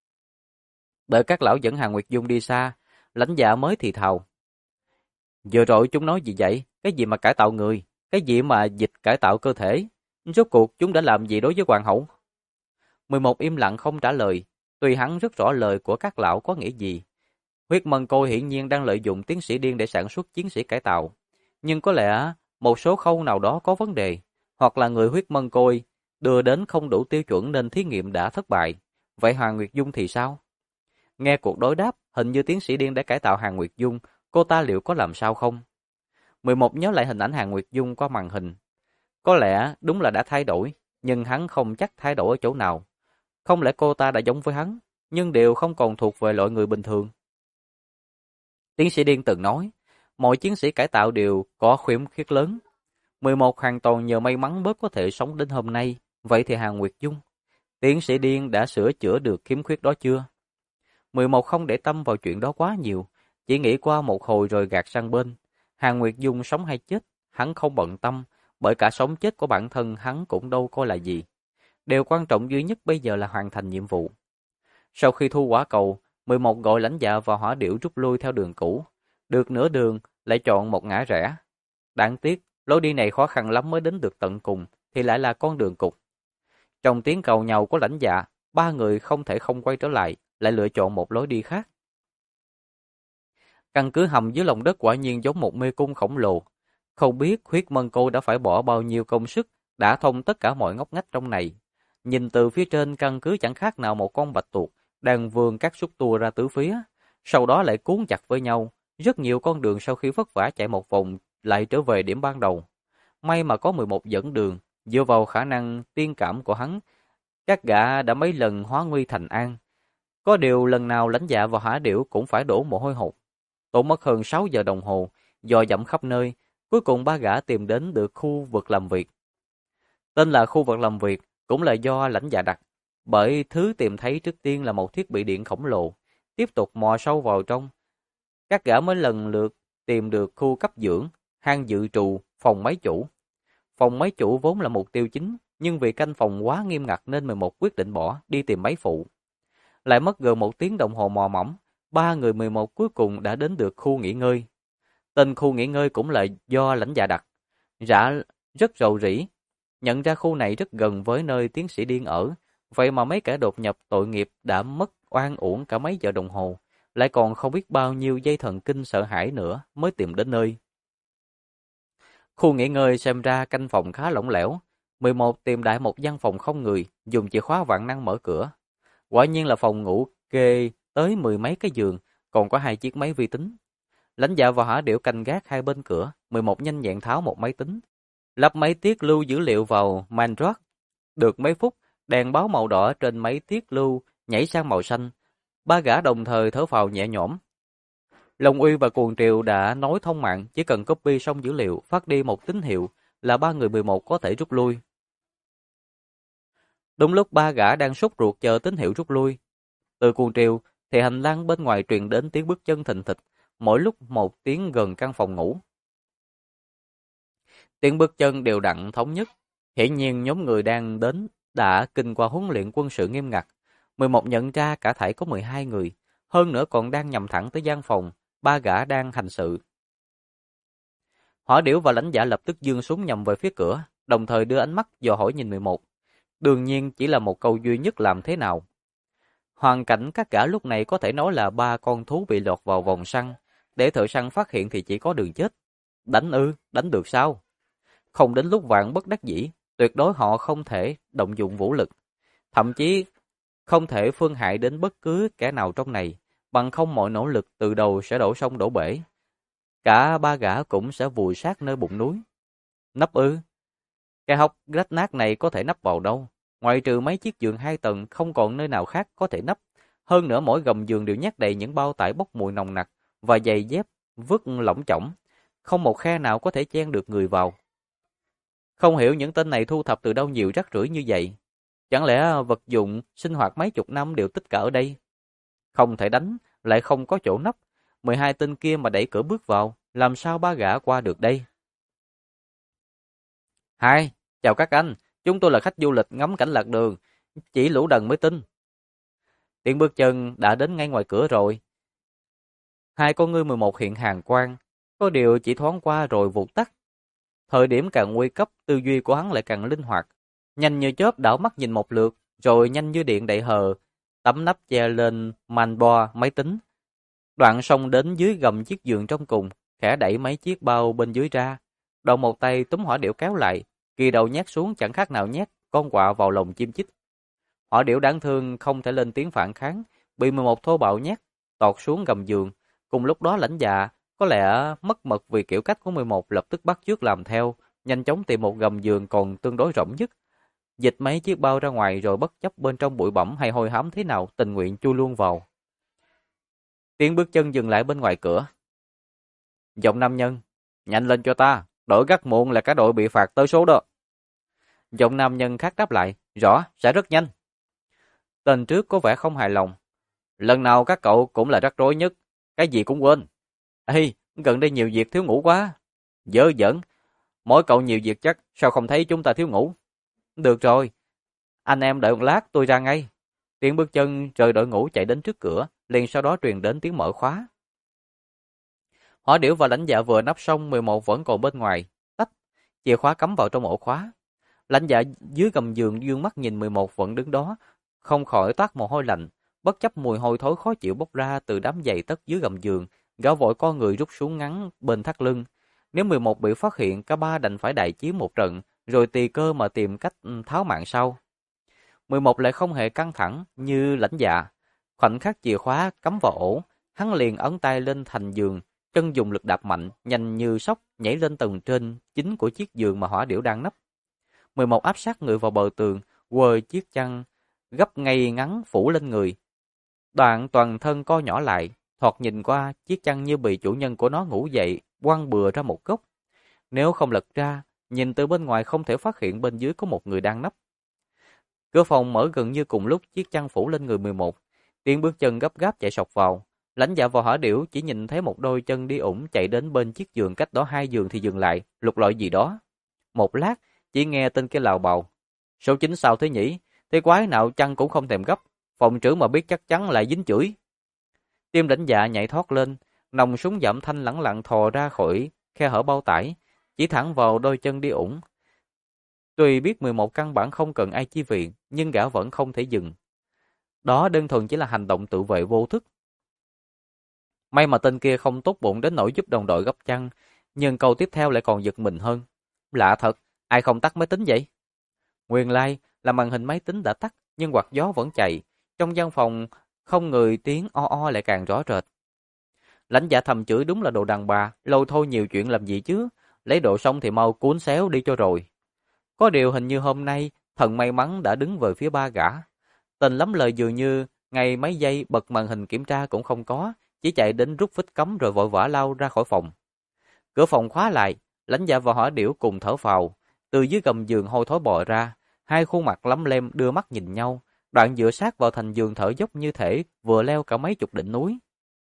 Đợi các lão dẫn Hàn Nguyệt Dung đi xa, Lãnh Dạ mới thì thào. Vừa rồi chúng nói gì vậy? Cái gì mà cải tạo người? Cái gì mà dịch cải tạo cơ thể? Rốt cuộc chúng đã làm gì đối với hoàng hậu? 11 im lặng không trả lời, tuy hắn rất rõ lời của các lão có nghĩa gì. Huyết Mân Côi hiển nhiên đang lợi dụng tiến sĩ điên để sản xuất chiến sĩ cải tạo. Nhưng có lẽ một số khâu nào đó có vấn đề, hoặc là người Huyết Mân Côi đưa đến không đủ tiêu chuẩn nên thí nghiệm đã thất bại. Vậy Hoàng Nguyệt Dung thì sao? Nghe cuộc đối đáp, hình như tiến sĩ điên đã cải tạo Hàn Nguyệt Dung, cô ta liệu có làm sao không? 11 nhớ lại hình ảnh Hàn Nguyệt Dung qua màn hình. Có lẽ đúng là đã thay đổi, nhưng hắn không chắc thay đổi ở chỗ nào. Không lẽ cô ta đã giống với hắn, nhưng đều không còn thuộc về loại người bình thường? Tiến sĩ điên từng nói, mọi chiến sĩ cải tạo đều có khiếm khuyết lớn. 11 hoàn toàn nhờ may mắn mới có thể sống đến hôm nay, vậy thì Hàn Nguyệt Dung, tiến sĩ điên đã sửa chữa được khiếm khuyết đó chưa? 11 không để tâm vào chuyện đó quá nhiều, chỉ nghĩ qua một hồi rồi gạt sang bên. Hàn Nguyệt Dung sống hay chết, hắn không bận tâm, bởi cả sống chết của bản thân hắn cũng đâu coi là gì. Điều quan trọng duy nhất bây giờ là hoàn thành nhiệm vụ. Sau khi thu quả cầu, 11 gọi lãnh dạ và hỏa điểu rút lui theo đường cũ. Được nửa đường, lại chọn một ngã rẽ. Đáng tiếc, lối đi này khó khăn lắm mới đến được tận cùng, thì lại là con đường cụt. Trong tiếng cầu nhau của lãnh dạ, ba người không thể không quay trở lại, lại lựa chọn một lối đi khác. Căn cứ hầm dưới lòng đất quả nhiên giống một mê cung khổng lồ. Không biết Huyết Mân Cô đã phải bỏ bao nhiêu công sức, đã thông tất cả mọi ngóc ngách trong này. Nhìn từ phía trên căn cứ chẳng khác nào một con bạch tuộc đang vươn các xúc tua ra tứ phía, sau đó lại cuốn chặt với nhau. Rất nhiều con đường sau khi vất vả chạy một vòng lại trở về điểm ban đầu. May mà có 11 dẫn đường, dựa vào khả năng tiên cảm của hắn, các gã đã mấy lần hóa nguy thành an. Có điều lần nào lãnh dạ và hỏa điểu cũng phải đổ mồ hôi hột. Tốn mất hơn 6 giờ đồng hồ, dò dẫm khắp nơi, cuối cùng ba gã tìm đến được khu vực làm việc. Tên là khu vực làm việc cũng là do lãnh dạ đặt, bởi thứ tìm thấy trước tiên là một thiết bị điện khổng lồ. Tiếp tục mò sâu vào trong, các gã mới lần lượt tìm được khu cấp dưỡng, hang dự trù, phòng máy chủ. Phòng máy chủ vốn là mục tiêu chính, nhưng vì canh phòng quá nghiêm ngặt nên 11 quyết định bỏ, đi tìm máy phụ. Lại mất gần 1 tiếng đồng hồ mò mẫm, ba người 11 cuối cùng đã đến được khu nghỉ ngơi. Tên khu nghỉ ngơi cũng là do lãnh dạ đặt. Rất rầu rĩ, nhận ra khu này rất gần với nơi tiến sĩ điên ở, vậy mà mấy kẻ đột nhập tội nghiệp đã mất oan uổng cả mấy giờ đồng hồ, lại còn không biết bao nhiêu dây thần kinh sợ hãi nữa mới tìm đến nơi. Khu nghỉ ngơi xem ra canh phòng khá lỏng lẻo, 11 tìm đại một gian phòng không người, dùng chìa khóa vạn năng mở cửa. Quả nhiên là phòng ngủ kê tới 10 mấy cái giường, còn có 2 chiếc máy vi tính. Lãnh dạ và hỏa điểu canh gác hai bên cửa, 11 nhanh nhẹn tháo một máy tính, lắp máy tiết lưu dữ liệu vào Mandrake. Được mấy phút, đèn báo màu đỏ trên máy tiết lưu nhảy sang màu xanh. Ba gã đồng thời thở phào nhẹ nhõm. Long Uy và Cuồng Triều đã nối thông mạng, chỉ cần copy xong dữ liệu, phát đi một tín hiệu là ba người 11 có thể rút lui. Đúng lúc ba gã đang sốt ruột chờ tín hiệu rút lui, từ Cuồng Triều thì hành lang bên ngoài truyền đến tiếng bước chân thình thịch, mỗi lúc một tiếng gần căn phòng ngủ. Tiếng bước chân đều đặn thống nhất, hiển nhiên nhóm người đang đến đã kinh qua huấn luyện quân sự nghiêm ngặt. 11 nhận ra cả thảy có 12 người, hơn nữa còn đang nhằm thẳng tới gian phòng, ba gã đang hành sự. Hỏa điểu và lãnh dạ lập tức giương súng nhằm về phía cửa, đồng thời đưa ánh mắt dò hỏi nhìn 11. Đương nhiên chỉ là một câu duy nhất làm thế nào. Hoàn cảnh các gã lúc này có thể nói là ba con thú bị lọt vào vòng săn, để thợ săn phát hiện thì chỉ có đường chết. Đánh ư, đánh được sao? Không đến lúc vạn bất đắc dĩ, tuyệt đối họ không thể động dụng vũ lực. Thậm chí không thể phương hại đến bất cứ kẻ nào trong này, bằng không mọi nỗ lực từ đầu sẽ đổ sông đổ bể. Cả ba gã cũng sẽ vùi sát nơi bụng núi. Nấp ư? Cái hốc rách nát này có thể nấp vào đâu? Ngoại trừ mấy chiếc giường 2 tầng không còn nơi nào khác có thể nấp. Hơn nữa mỗi gầm giường đều nhét đầy những bao tải bốc mùi nồng nặc và giày dép vứt lỏng chỏng. Không một khe nào có thể chen được người vào. Không hiểu những tên này thu thập từ đâu nhiều rác rưởi như vậy. Chẳng lẽ vật dụng sinh hoạt mấy chục năm đều tích cả ở đây? Không thể đánh, lại không có chỗ nấp. 12 tên kia mà đẩy cửa bước vào, làm sao ba gã qua được đây? Hai, chào các anh, chúng tôi là khách du lịch ngắm cảnh lạc đường, chỉ lũ đần mới tin. Tiếng bước chân đã đến ngay ngoài cửa rồi. Hai con ngươi 11 hiện hàn quang, có điều chỉ thoáng qua rồi vụt tắt. Thời điểm càng nguy cấp, tư duy của hắn lại càng linh hoạt. Nhanh như chớp đảo mắt nhìn một lượt, rồi nhanh như điện đậy hờ, tấm nắp che lên manboard máy tính. Đoạn xông đến dưới gầm chiếc giường trong cùng, khẽ đẩy mấy chiếc bao bên dưới ra. Đầu một tay túm hỏa điểu kéo lại, kỳ đầu nhét xuống chẳng khác nào nhét con quạ vào lồng chim chích. Hỏa điểu đáng thương không thể lên tiếng phản kháng, bị 11 thô bạo nhét, tọt xuống gầm giường. Cùng lúc đó lãnh dạ, có lẽ mất mật vì kiểu cách của 11 lập tức bắt chước làm theo, nhanh chóng tìm một gầm giường còn tương đối rộng nhất. Dịch mấy chiếc bao ra ngoài rồi bất chấp bên trong bụi bặm hay hôi hám thế nào, tình nguyện chui luôn vào. Tiếng bước chân dừng lại bên ngoài cửa. Giọng nam nhân, nhanh lên cho ta, đội gắt muộn là cả đội bị phạt tới số đó. Giọng nam nhân khác đáp lại, rõ, sẽ rất nhanh. Tên trước có vẻ không hài lòng. Lần nào các cậu cũng là rắc rối nhất, cái gì cũng quên. Ê, gần đây nhiều việc thiếu ngủ quá. Dơ dẫn, mỗi cậu nhiều việc chắc, sao không thấy chúng ta thiếu ngủ? Được rồi, anh em đợi một lát tôi ra ngay. Tiếng bước chân rời đội ngũ chạy đến trước cửa, liền sau đó truyền đến tiếng mở khóa. Hỏa điểu và lãnh dạ vừa nắp xong 11 vẫn còn bên ngoài, tách, chìa khóa cắm vào trong ổ khóa. Lãnh dạ dưới gầm giường dương mắt nhìn 11 vẫn đứng đó, không khỏi toát mồ hôi lạnh, bất chấp mùi hôi thối khó chịu bốc ra từ đám giày tất dưới gầm giường, gã vội co người rút xuống ngắn bên thắt lưng. Nếu 11 bị phát hiện, cả ba đành phải đại chiến một trận, rồi tùy cơ mà tìm cách tháo mạng sau. 11 lại không hề căng thẳng như lãnh dạ. Khoảnh khắc chìa khóa cắm vào ổ, hắn liền ấn tay lên thành giường, chân dùng lực đạp mạnh, nhanh như sóc nhảy lên tầng trên chính của chiếc giường mà hỏa điểu đang nấp. 11 áp sát người vào bờ tường, quờ chiếc chăn gấp ngay ngắn phủ lên người. Đoạn toàn thân co nhỏ lại, thoạt nhìn qua chiếc chăn như bị chủ nhân của nó ngủ dậy, quăng bừa ra một góc. Nếu không lật ra, nhìn từ bên ngoài không thể phát hiện bên dưới có một người đang nấp. Cửa phòng mở gần như cùng lúc chiếc chăn phủ lên người 11. Tiếng bước chân gấp gáp chạy sộc vào. Lãnh dạ và hỏa điểu chỉ nhìn thấy một đôi chân đi ủng chạy đến bên chiếc giường cách đó 2 giường thì dừng lại, lục lọi gì đó. Một lát, chỉ nghe tên kia lào bào. Số 9 sao thế nhỉ? Thế quái nào chăn cũng không thèm gấp. Phòng trưởng mà biết chắc chắn lại dính chửi. Tim lãnh dạ nhảy thoát lên, nòng súng giảm thanh lẳng lặng thò ra khỏi khe hở bao tải, chỉ thẳng vào đôi chân đi ủng. Tuy biết 11 căn bản không cần ai chi viện, nhưng gã vẫn không thể dừng. Đó đơn thuần chỉ là hành động tự vệ vô thức. May mà tên kia không tốt bụng đến nỗi giúp đồng đội gấp chăn, nhưng câu tiếp theo lại còn giật mình hơn. Lạ thật, ai không tắt máy tính vậy? Nguyên lai là màn hình máy tính đã tắt, nhưng quạt gió vẫn chạy. Trong văn phòng không người tiếng o o lại càng rõ rệt. Lãnh dạ thầm chửi đúng là đồ đàn bà, lâu thôi nhiều chuyện làm gì chứ, lấy đồ xong thì mau cuốn xéo đi cho rồi. Có điều hình như hôm nay, thần may mắn đã đứng về phía ba gã. Tên lắm lời dường như, ngay mấy giây bật màn hình kiểm tra cũng không có, chỉ chạy đến rút phích cấm rồi vội vã lao ra khỏi phòng. Cửa phòng khóa lại, lãnh dạ và hỏa điểu cùng thở phào, từ dưới gầm giường hôi thối bò ra, hai khuôn mặt lấm lem đưa mắt nhìn nhau, đoạn dựa sát vào thành giường thở dốc như thể vừa leo cả mấy chục đỉnh núi.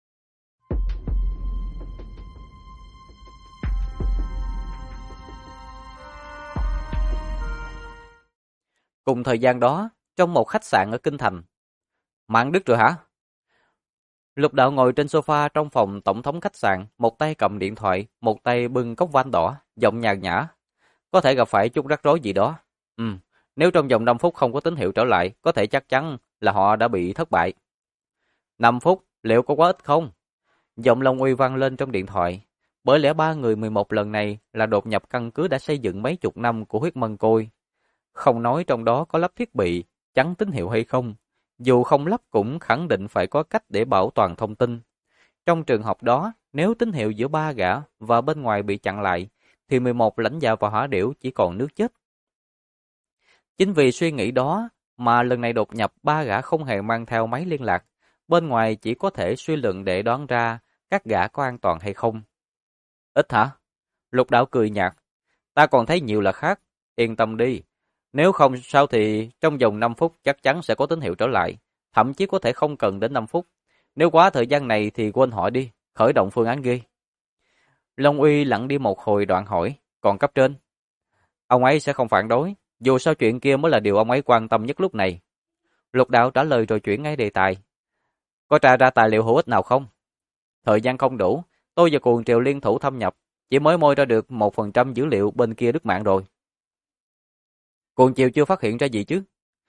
Cùng thời gian đó, trong một khách sạn ở Kinh Thành. Mạng đứt rồi hả? Lục Đạo ngồi trên sofa trong phòng tổng thống khách sạn, một tay cầm điện thoại, một tay bưng cốc vang đỏ, giọng nhàn nhã. Có thể gặp phải chút rắc rối gì đó. Nếu trong vòng 5 phút không có tín hiệu trở lại, có thể chắc chắn là họ đã bị thất bại. 5 phút, liệu có quá ít không? Giọng Long Uy vang lên trong điện thoại. Bởi lẽ ba người 11 lần này là đột nhập căn cứ đã xây dựng mấy chục năm của huyết mân côi. Không nói trong đó có lắp thiết bị, chắn tín hiệu hay không. Dù không lắp cũng khẳng định phải có cách để bảo toàn thông tin. Trong trường hợp đó, nếu tín hiệu giữa ba gã và bên ngoài bị chặn lại, thì 11 lãnh đạo và hỏa điểu chỉ còn nước chết. Chính vì suy nghĩ đó mà lần này đột nhập ba gã không hề mang theo máy liên lạc. Bên ngoài chỉ có thể suy luận để đoán ra các gã có an toàn hay không. Ít hả? Lục Đạo cười nhạt. Ta còn thấy nhiều là khác. Yên tâm đi. Nếu không sao thì trong vòng 5 phút chắc chắn sẽ có tín hiệu trở lại. Thậm chí có thể không cần đến 5 phút. Nếu quá thời gian này thì quên hỏi đi. Khởi động phương án ghi. Long Uy lặng đi một hồi đoạn hỏi. Còn cấp trên? Ông ấy sẽ không phản đối. Dù sao chuyện kia mới là điều ông ấy quan tâm nhất lúc này. Lục Đạo trả lời rồi chuyển ngay đề tài. Có tra ra tài liệu hữu ích nào không? Thời gian không đủ. Tôi và Cuồng Triều liên thủ thâm nhập. Chỉ mới moi ra được 1% dữ liệu bên kia đứt mạng rồi. Cuồng Triều chưa phát hiện ra gì chứ?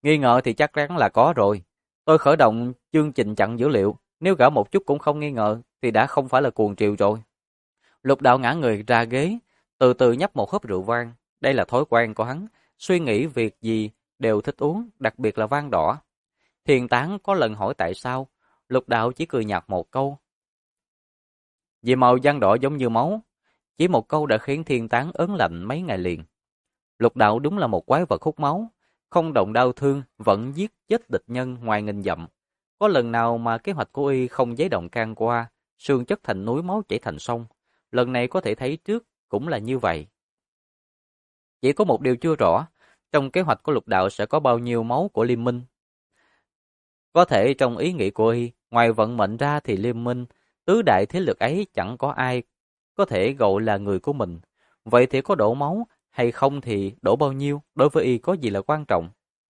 Nghi ngờ thì chắc chắn là có rồi. Tôi khởi động chương trình chặn dữ liệu, nếu gã một chút cũng không nghi ngờ thì đã không phải là cuồng triều rồi. Lục Đạo ngã người ra ghế, từ từ nhấp một hớp rượu vang. Đây là thói quen của hắn, suy nghĩ việc gì đều thích uống, đặc biệt là vang đỏ. Thiền Tán có lần hỏi tại sao, Lục Đạo chỉ cười nhạt một câu. Vì màu vang đỏ giống như máu, chỉ một câu đã khiến Thiên Tán ớn lạnh mấy ngày liền. Lục Đạo đúng là một quái vật hút máu, không động đau thương, vẫn giết chết địch nhân ngoài nghìn dặm. Có lần nào mà kế hoạch của y không giấy động can qua, xương chất thành núi, máu chảy thành sông. Lần này có thể thấy trước cũng là như vậy. Chỉ có một điều chưa rõ, trong kế hoạch của Lục Đạo sẽ có bao nhiêu máu của Liên Minh. Có thể trong ý nghĩ của y, ngoài vận mệnh ra thì Liên Minh, tứ đại thế lực ấy chẳng có ai có thể gọi là người của mình. Vậy thì có đổ máu hay không thì đổ bao nhiêu, đối với y có gì là quan trọng.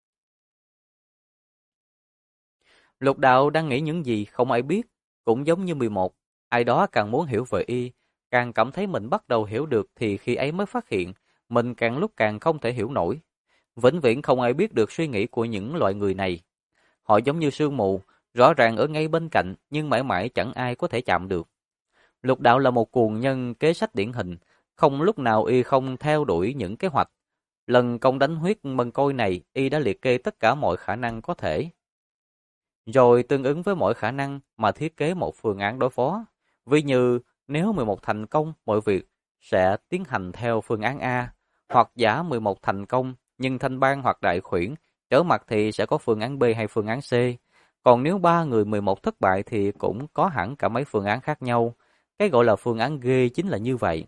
Lục Đạo đang nghĩ những gì không ai biết, cũng giống như 11, ai đó càng muốn hiểu về y, càng cảm thấy mình bắt đầu hiểu được thì khi ấy mới phát hiện, mình càng lúc càng không thể hiểu nổi. Vĩnh viễn không ai biết được suy nghĩ của những loại người này. Họ giống như sương mù, rõ ràng ở ngay bên cạnh nhưng mãi mãi chẳng ai có thể chạm được. Lục Đạo là một cuồng nhân kế sách điển hình, không lúc nào y không theo đuổi những kế hoạch. Lần công đánh huyết mân côi này, y đã liệt kê tất cả mọi khả năng có thể. Rồi tương ứng với mỗi khả năng mà thiết kế một phương án đối phó. Ví như nếu 11 thành công, mọi việc sẽ tiến hành theo phương án A, hoặc giả 11 thành công nhưng thanh bang hoặc đại khuyển trở mặt thì sẽ có phương án B hay phương án C. Còn nếu ba người 11 thất bại thì cũng có hẳn cả mấy phương án khác nhau. Cái gọi là phương án G chính là như vậy.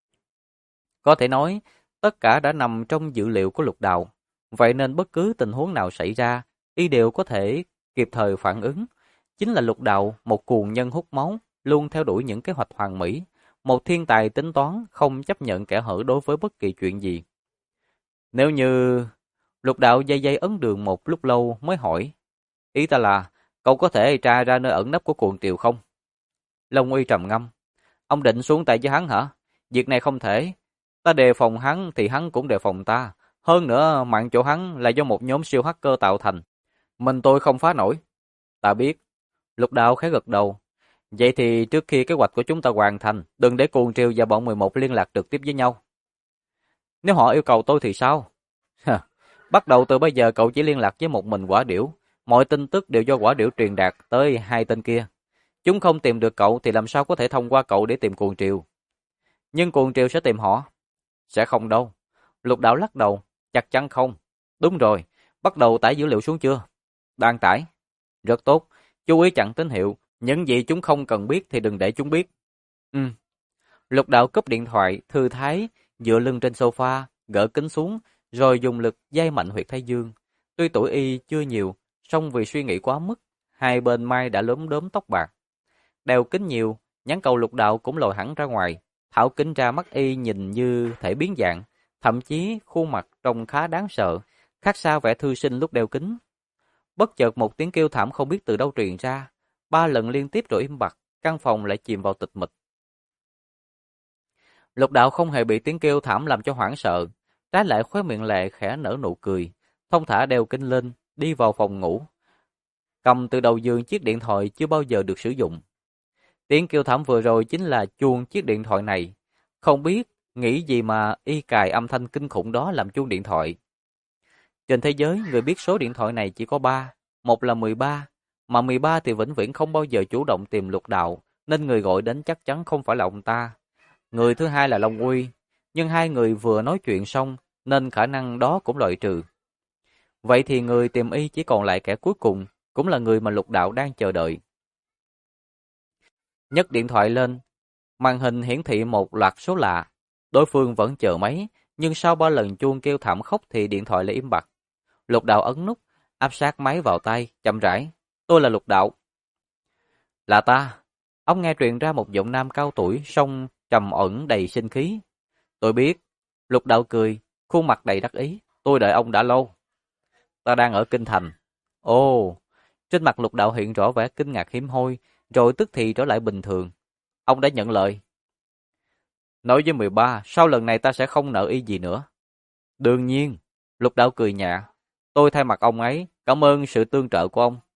Có thể nói, tất cả đã nằm trong dữ liệu của Lục Đạo. Vậy nên bất cứ tình huống nào xảy ra, y đều có thể kịp thời phản ứng. Chính là Lục Đạo, một cuồng nhân hút máu, luôn theo đuổi những kế hoạch hoàn mỹ. Một thiên tài tính toán, không chấp nhận kẻ hở đối với bất kỳ chuyện gì. Nếu như Lục Đạo dây dây ấn đường một lúc lâu mới hỏi, ý ta là, cậu có thể tra ra nơi ẩn nấp của cuồng triều không? Long Uy trầm ngâm, ông định xuống tay với hắn hả? Việc này không thể, ta đề phòng hắn thì hắn cũng đề phòng ta. Hơn nữa, mạng chỗ hắn là do một nhóm siêu hacker tạo thành. Mình tôi không phá nổi. Ta biết. Lục Đạo khẽ gật đầu. Vậy thì trước khi kế hoạch của chúng ta hoàn thành, đừng để cuồng triều và bọn 11 liên lạc trực tiếp với nhau. Nếu họ yêu cầu tôi thì sao? Bắt đầu từ bây giờ cậu chỉ liên lạc với một mình Quả Điểu. Mọi tin tức đều do Quả Điểu truyền đạt tới hai tên kia. Chúng không tìm được cậu thì làm sao có thể thông qua cậu để tìm cuồng triều. Nhưng cuồng triều sẽ tìm họ. Sẽ không đâu. Lục Đạo lắc đầu. Chắc chắn không. Đúng rồi. Bắt đầu tải dữ liệu xuống chưa? Đang tải. Rất tốt. Chú ý chặn tín hiệu. Những gì chúng không cần biết thì đừng để chúng biết. Ừ. Lục Đạo cúp điện thoại, thư thái, dựa lưng trên sofa, gỡ kính xuống, rồi dùng lực day mạnh huyệt thái dương. Tuy tuổi y chưa nhiều, song vì suy nghĩ quá mức, hai bên mai đã lốm đốm tóc bạc. Đeo kính nhiều, nhãn cầu Lục Đạo cũng lồi hẳn ra ngoài, tháo kính ra mắt y nhìn như thể biến dạng, thậm chí khuôn mặt trông khá đáng sợ, khác xa vẻ thư sinh lúc đeo kính. Bất chợt một tiếng kêu thảm không biết từ đâu truyền ra, 3 lần liên tiếp rồi im bặt, căn phòng lại chìm vào tịch mịch. Lục Đạo không hề bị tiếng kêu thảm làm cho hoảng sợ, trái lại khóe miệng lệ khẽ nở nụ cười, thong thả đeo kính lên, đi vào phòng ngủ, cầm từ đầu giường chiếc điện thoại chưa bao giờ được sử dụng. Tiếng kêu thảm vừa rồi chính là chuông chiếc điện thoại này, không biết nghĩ gì mà y cài âm thanh kinh khủng đó làm chuông điện thoại. Trên thế giới người biết số điện thoại này chỉ có 3, một là 13, mà 13 thì vĩnh viễn không bao giờ chủ động tìm Lục Đạo, nên người gọi đến chắc chắn không phải là ông ta. Người thứ hai là Long Uy, nhưng hai người vừa nói chuyện xong nên khả năng đó cũng loại trừ. Vậy thì người tìm y chỉ còn lại kẻ cuối cùng, cũng là người mà Lục Đạo đang chờ đợi. Nhấc điện thoại lên, màn hình hiển thị một loạt số lạ. Đối phương vẫn chờ máy, nhưng sau 3 lần chuông kêu thảm khốc thì điện thoại lại im bặt. Lục Đạo ấn nút, áp sát máy vào tay, chậm rãi. Tôi là Lục Đạo. Là ta. Ông nghe truyền ra một giọng nam cao tuổi, song trầm ẩn đầy sinh khí. Tôi biết. Lục Đạo cười, khuôn mặt đầy đắc ý. Tôi đợi ông đã lâu. Ta đang ở Kinh Thành. Ồ, trên mặt Lục Đạo hiện rõ vẻ kinh ngạc hiếm hoi, rồi tức thì trở lại bình thường. Ông đã nhận lời. Nói với 13, sau lần này ta sẽ không nợ y gì nữa. Đương nhiên, Lục Đạo cười nhạt. Tôi thay mặt ông ấy, cảm ơn sự tương trợ của ông.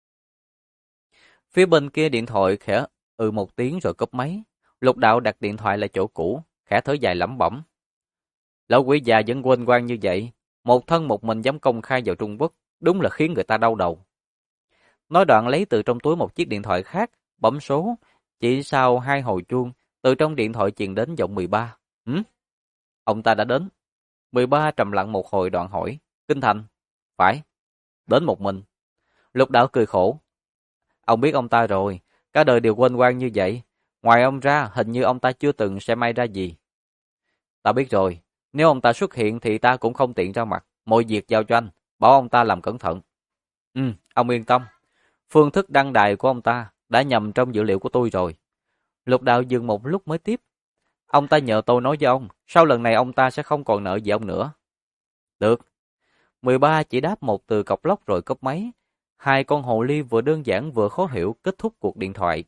Phía bên kia điện thoại khẽ một tiếng rồi cúp máy. Lục Đạo đặt điện thoại lại chỗ cũ, khẽ thở dài lẩm bẩm. Lão quỷ già vẫn quên quan như vậy, một thân một mình dám công khai vào Trung Quốc, đúng là khiến người ta đau đầu. Nói đoạn lấy từ trong túi một chiếc điện thoại khác, bấm số, chỉ sau 2 hồi chuông, từ trong điện thoại truyền đến giọng 13. Ông ta đã đến. 13 trầm lặng một hồi đoạn hỏi, Kinh Thành? Phải, đến một mình. Lục Đạo cười khổ. Ông biết ông ta rồi, cả đời đều quên quan như vậy. Ngoài ông ra, hình như ông ta chưa từng sẽ may ra gì. Ta biết rồi, nếu ông ta xuất hiện thì ta cũng không tiện ra mặt. Mọi việc giao cho anh, bảo ông ta làm cẩn thận. Ông yên tâm. Phương thức đăng đài của ông ta đã nhầm trong dữ liệu của tôi rồi. Lục Đạo dừng một lúc mới tiếp. Ông ta nhờ tôi nói với ông, sau lần này ông ta sẽ không còn nợ gì ông nữa. Được. 13 chỉ đáp một từ cọc lóc rồi cúp máy. Hai con hồ ly vừa đơn giản vừa khó hiểu kết thúc cuộc điện thoại.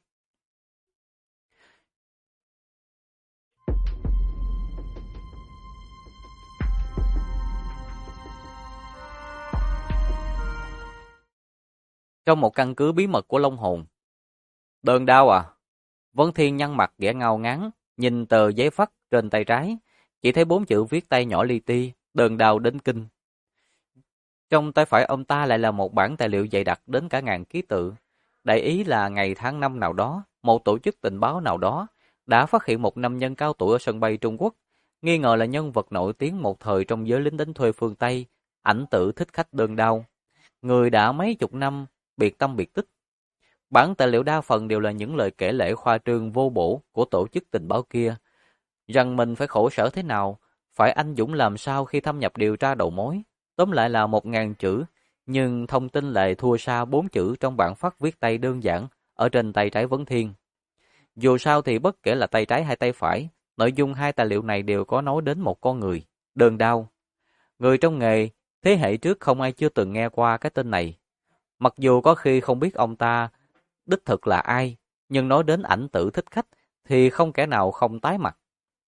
Trong một căn cứ bí mật của Long Hồn. Đơn đao à? Vấn Thiên nhăn mặt ghẻ ngao ngán, nhìn tờ giấy phắt trên tay trái, chỉ thấy 4 chữ viết tay nhỏ li ti, đơn đao đến kinh. Trong tay phải ông ta lại là một bản tài liệu dày đặc đến cả ngàn ký tự. Đại ý là ngày tháng năm nào đó, một tổ chức tình báo nào đó đã phát hiện một nam nhân cao tuổi ở sân bay Trung Quốc, nghi ngờ là nhân vật nổi tiếng một thời trong giới lính đánh thuê phương Tây, ảnh tử thích khách đơn đao. Người đã mấy chục năm biệt tâm biệt tích. Bản tài liệu đa phần đều là những lời kể lể khoa trương vô bổ của tổ chức tình báo kia, rằng mình phải khổ sở thế nào, phải anh dũng làm sao khi thâm nhập điều tra đầu mối. Tóm lại là 1.000 chữ, nhưng thông tin lại thua xa 4 chữ trong bản phác viết tay đơn giản ở trên tay trái Vấn Thiên. Dù sao thì bất kể là tay trái hay tay phải, nội dung hai tài liệu này đều có nói đến một con người, Đơn Đao. Người trong nghề, thế hệ trước không ai chưa từng nghe qua cái tên này. Mặc dù có khi không biết ông ta đích thực là ai, nhưng nói đến ảnh tử thích khách thì không kẻ nào không tái mặt.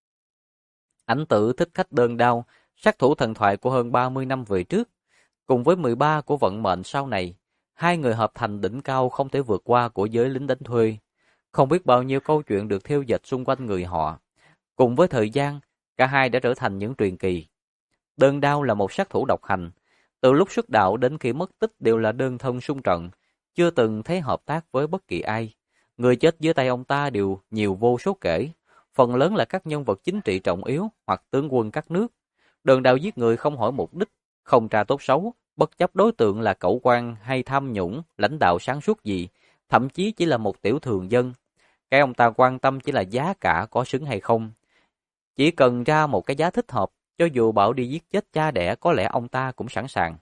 Ảnh tử thích khách Đơn Đao, sát thủ thần thoại của hơn 30 năm về trước, cùng với 13 của vận mệnh sau này, hai người hợp thành đỉnh cao không thể vượt qua của giới lính đánh thuê. Không biết bao nhiêu câu chuyện được thêu dệt xung quanh người họ. Cùng với thời gian, cả hai đã trở thành những truyền kỳ. Đơn Đao là một sát thủ độc hành, từ lúc xuất đạo đến khi mất tích đều là đơn thân xung trận, chưa từng thấy hợp tác với bất kỳ ai. Người chết dưới tay ông ta đều nhiều vô số kể, phần lớn là các nhân vật chính trị trọng yếu hoặc tướng quân các nước. Đơn Đao giết người không hỏi mục đích, không tra tốt xấu, bất chấp đối tượng là cẩu quan hay tham nhũng, lãnh đạo sáng suốt gì, thậm chí chỉ là một tiểu thường dân. Cái ông ta quan tâm chỉ là giá cả có xứng hay không. Chỉ cần ra một cái giá thích hợp, cho dù bảo đi giết chết cha đẻ có lẽ ông ta cũng sẵn sàng.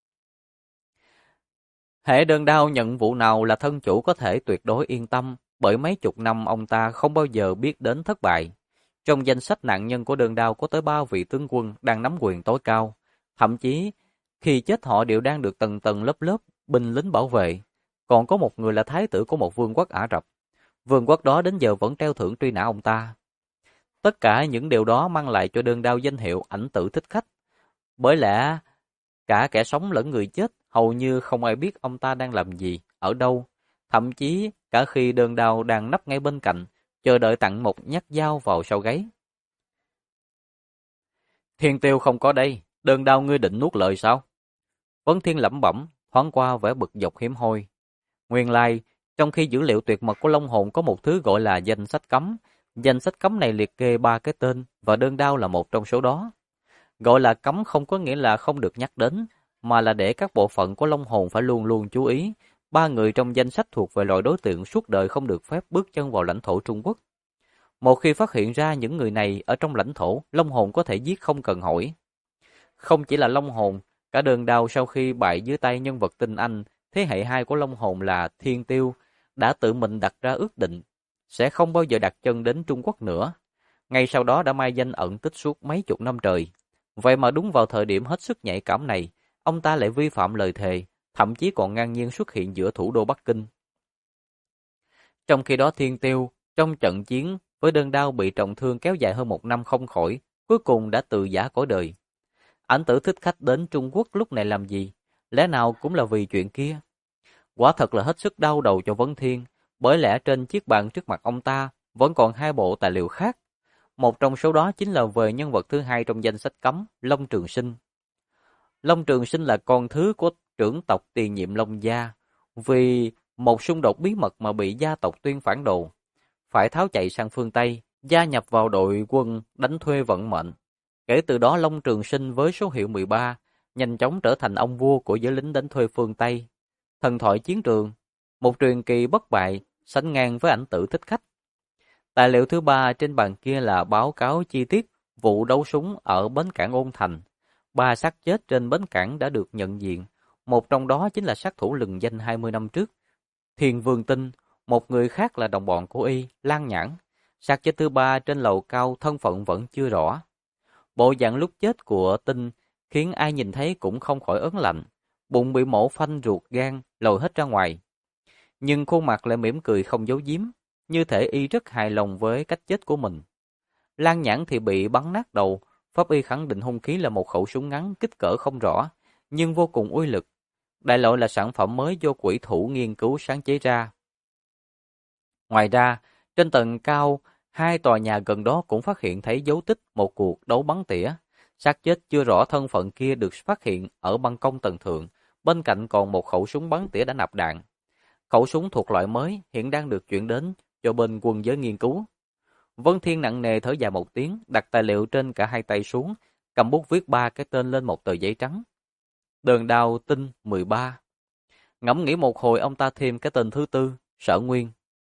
Hệ Đơn Đao nhận vụ nào là thân chủ có thể tuyệt đối yên tâm, bởi mấy chục năm ông ta không bao giờ biết đến thất bại. Trong danh sách nạn nhân của Đơn Đao có tới 3 vị tướng quân đang nắm quyền tối cao. Thậm chí, khi chết họ đều đang được tầng tầng lớp lớp binh lính bảo vệ. Còn có một người là thái tử của một vương quốc Ả Rập. Vương quốc đó đến giờ vẫn treo thưởng truy nã ông ta. Tất cả những điều đó mang lại cho Đơn Đao danh hiệu ảnh tử thích khách. Bởi lẽ, cả kẻ sống lẫn người chết hầu như không ai biết ông ta đang làm gì, ở đâu. Thậm chí, cả khi Đơn Đao đang nấp ngay bên cạnh, chờ đợi tặng một nhát dao vào sau gáy. Thiên Tiêu không có đây, Đơn Đao ngươi định nuốt lời sao? Vấn Thiên lẩm bẩm, thoáng qua vẻ bực dọc hiếm hoi. Nguyên lai, trong khi dữ liệu tuyệt mật của Long Hồn có một thứ gọi là danh sách cấm, danh sách cấm này liệt kê 3 cái tên và Đơn Đao là một trong số đó. Gọi là cấm không có nghĩa là không được nhắc đến, mà là để các bộ phận của Long Hồn phải luôn luôn chú ý. 3 người trong danh sách thuộc về loại đối tượng suốt đời không được phép bước chân vào lãnh thổ Trung Quốc. Một khi phát hiện ra những người này ở trong lãnh thổ, Long Hồn có thể giết không cần hỏi. Không chỉ là Long Hồn, cả Đơn Đao sau khi bại dưới tay nhân vật tinh anh, thế hệ 2 của Long Hồn là Thiên Tiêu, đã tự mình đặt ra ước định, sẽ không bao giờ đặt chân đến Trung Quốc nữa. Ngay sau đó đã mai danh ẩn tích suốt mấy chục năm trời. Vậy mà đúng vào thời điểm hết sức nhạy cảm này, ông ta lại vi phạm lời thề, thậm chí còn ngang nhiên xuất hiện giữa thủ đô Bắc Kinh. Trong khi đó Thiên Tiêu, trong trận chiến với Đơn Đao bị trọng thương kéo dài hơn 1 năm không khỏi, cuối cùng đã từ giã cõi đời. Ảnh Tử Thích Khách đến Trung Quốc lúc này làm gì? Lẽ nào cũng là vì chuyện kia? Quả thật là hết sức đau đầu cho Vấn Thiên, bởi lẽ trên chiếc bàn trước mặt ông ta vẫn còn 2 bộ tài liệu khác. Một trong số đó chính là về nhân vật thứ 2 trong danh sách cấm, Long Trường Sinh. Long Trường Sinh là con thứ của trưởng tộc tiền nhiệm Long Gia, vì một xung đột bí mật mà bị gia tộc tuyên phản đồ, phải tháo chạy sang phương Tây, gia nhập vào đội quân đánh thuê vận mệnh. Kể từ đó Long Trường Sinh với số hiệu 13 nhanh chóng trở thành ông vua của giới lính đánh thuê phương Tây. Thần thoại chiến trường, một truyền kỳ bất bại, sánh ngang với Ảnh Tử Thích Khách. Tài liệu thứ 3 trên bàn kia là báo cáo chi tiết vụ đấu súng ở bến cảng Ôn Thành. 3 xác chết trên bến cảng đã được nhận diện, một trong đó chính là sát thủ lừng danh 20 năm trước, Thiền Vương Tinh, một người khác là đồng bọn của y, Lan Nhãn. Xác chết thứ 3 trên lầu cao thân phận vẫn chưa rõ. Bộ dạng lúc chết của Tinh khiến ai nhìn thấy cũng không khỏi ớn lạnh, bụng bị mổ phanh ruột gan, lồi hết ra ngoài. Nhưng khuôn mặt lại mỉm cười không giấu giếm, như thể y rất hài lòng với cách chết của mình. Lan Nhãn thì bị bắn nát đầu, pháp y khẳng định hung khí là một khẩu súng ngắn kích cỡ không rõ, nhưng vô cùng uy lực. Đại loại là sản phẩm mới do quỷ thủ nghiên cứu sáng chế ra. Ngoài ra, trên tầng cao, 2 tòa nhà gần đó cũng phát hiện thấy dấu tích một cuộc đấu bắn tỉa. Xác chết chưa rõ thân phận kia được phát hiện ở ban công tầng thượng, bên cạnh còn một khẩu súng bắn tỉa đã nạp đạn. Khẩu súng thuộc loại mới hiện đang được chuyển đến cho bên quân giới nghiên cứu. Vân Thiên nặng nề thở dài một tiếng, đặt tài liệu trên cả 2 tay xuống, cầm bút viết 3 cái tên lên một tờ giấy trắng. Đờn Đào Tinh 13. Ngẫm nghĩ một hồi ông ta thêm cái tên thứ 4, Sở Nguyên.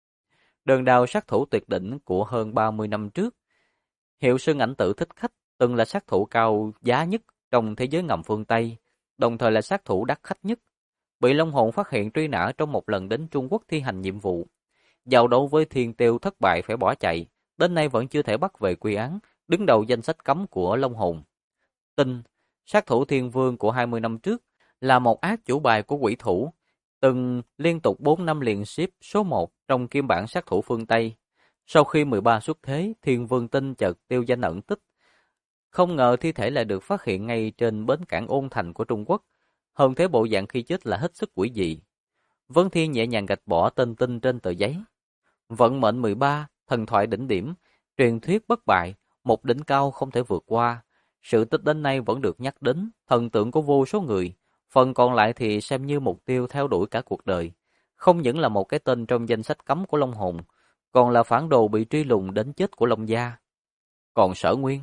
Đờn Đào sát thủ tuyệt đỉnh của hơn 30 năm trước. Hiệu xưng Ảnh Tử Thích Khách từng là sát thủ cao giá nhất trong thế giới ngầm phương Tây, đồng thời là sát thủ đắt khách nhất. Bị Long Hồn phát hiện truy nã trong một lần đến Trung Quốc thi hành nhiệm vụ. Giao đấu với Thiên Tiêu thất bại phải bỏ chạy, đến nay vẫn chưa thể bắt về quy án, đứng đầu danh sách cấm của Long Hồn. Tinh, sát thủ thiên vương của 20 năm trước, là một ác chủ bài của quỷ thủ, từng liên tục 4 năm liền xếp số 1 trong kim bảng sát thủ phương Tây. Sau khi 13 xuất thế, Thiên Vương Tinh chợt tiêu danh ẩn tích. Không ngờ thi thể lại được phát hiện ngay trên bến cảng Ôn Thành của Trung Quốc. Hơn thế bộ dạng khi chết là hết sức quỷ dị. Vân Thiên nhẹ nhàng gạch bỏ tên Tinh trên tờ giấy. Vận mệnh 13, thần thoại đỉnh điểm, truyền thuyết bất bại, một đỉnh cao không thể vượt qua. Sự tích đến nay vẫn được nhắc đến, thần tượng của vô số người. Phần còn lại thì xem như mục tiêu theo đuổi cả cuộc đời. Không những là một cái tên trong danh sách cấm của Long Hồn, còn là phản đồ bị truy lùng đến chết của Long Gia. Còn Sở Nguyên,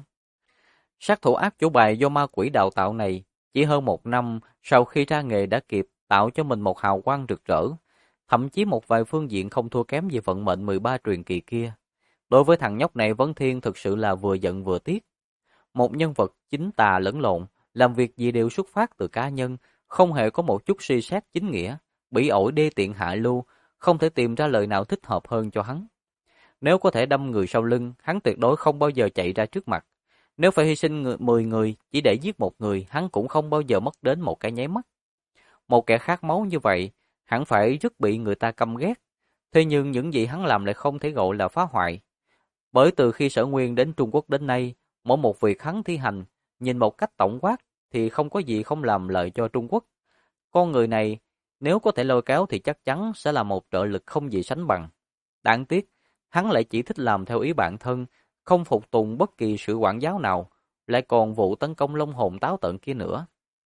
sát thủ ác chủ bài do ma quỷ đào tạo này, chỉ hơn 1 năm sau khi ra nghề đã kịp tạo cho mình một hào quang rực rỡ, thậm chí một vài phương diện không thua kém về vận mệnh 13 truyền kỳ kia. Đối với thằng nhóc này, Vấn Thiên thực sự là vừa giận vừa tiếc. Một nhân vật chính tà lẫn lộn, làm việc gì đều xuất phát từ cá nhân, không hề có một chút suy xét chính nghĩa, bỉ ổi đê tiện hạ lưu, không thể tìm ra lời nào thích hợp hơn cho hắn. Nếu có thể đâm người sau lưng, hắn tuyệt đối không bao giờ chạy ra trước mặt. Nếu phải hy sinh 10 người chỉ để giết một người, hắn cũng không bao giờ mất đến một cái nháy mắt. Một kẻ khát máu như vậy, hẳn phải rất bị người ta căm ghét. Thế nhưng những gì hắn làm lại không thể gọi là phá hoại. Bởi từ khi Sở Nguyên đến Trung Quốc đến nay, mỗi một việc hắn thi hành, nhìn một cách tổng quát thì không có gì không làm lợi cho Trung Quốc. Con người này, nếu có thể lôi kéo thì chắc chắn sẽ là một trợ lực không gì sánh bằng. Đáng tiếc, hắn lại chỉ thích làm theo ý bản thân, không phục tùng bất kỳ sự quản giáo nào, lại còn vụ tấn công Long Hồn táo tợn kia nữa.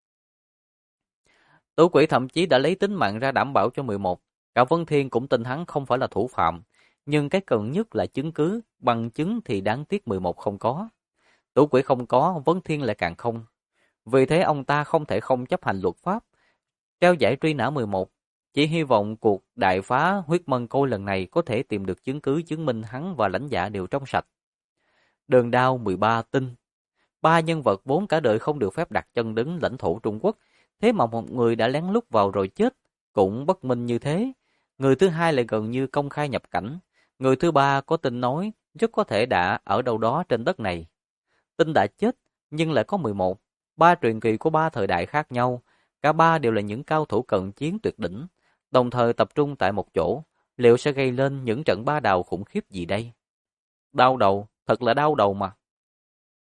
Tử Quỷ thậm chí đã lấy tính mạng ra đảm bảo cho 11. Cả Vân Thiên cũng tin hắn không phải là thủ phạm, nhưng cái cần nhất là chứng cứ, bằng chứng thì đáng tiếc 11 không có. Tử Quỷ không có, Vân Thiên lại càng không. Vì thế ông ta không thể không chấp hành luật pháp, treo giải truy nã 11. Chỉ hy vọng cuộc đại phá huyết mân côi lần này có thể tìm được chứng cứ chứng minh hắn và lãnh dạ đều trong sạch. Đờn Đao 13 tinh. 3 nhân vật vốn cả đời không được phép đặt chân đến lãnh thổ Trung Quốc, thế mà một người đã lén lút vào rồi chết, cũng bất minh như thế. Người thứ hai lại gần như công khai nhập cảnh. Người thứ ba có tin nói rất có thể đã ở đâu đó trên đất này. Tin đã chết, nhưng lại có 11. 3 truyền kỳ của 3 thời đại khác nhau. Cả 3 đều là những cao thủ cận chiến tuyệt đỉnh, đồng thời tập trung tại một chỗ. Liệu sẽ gây lên những trận ba đào khủng khiếp gì đây? Đau đầu, thật là đau đầu mà.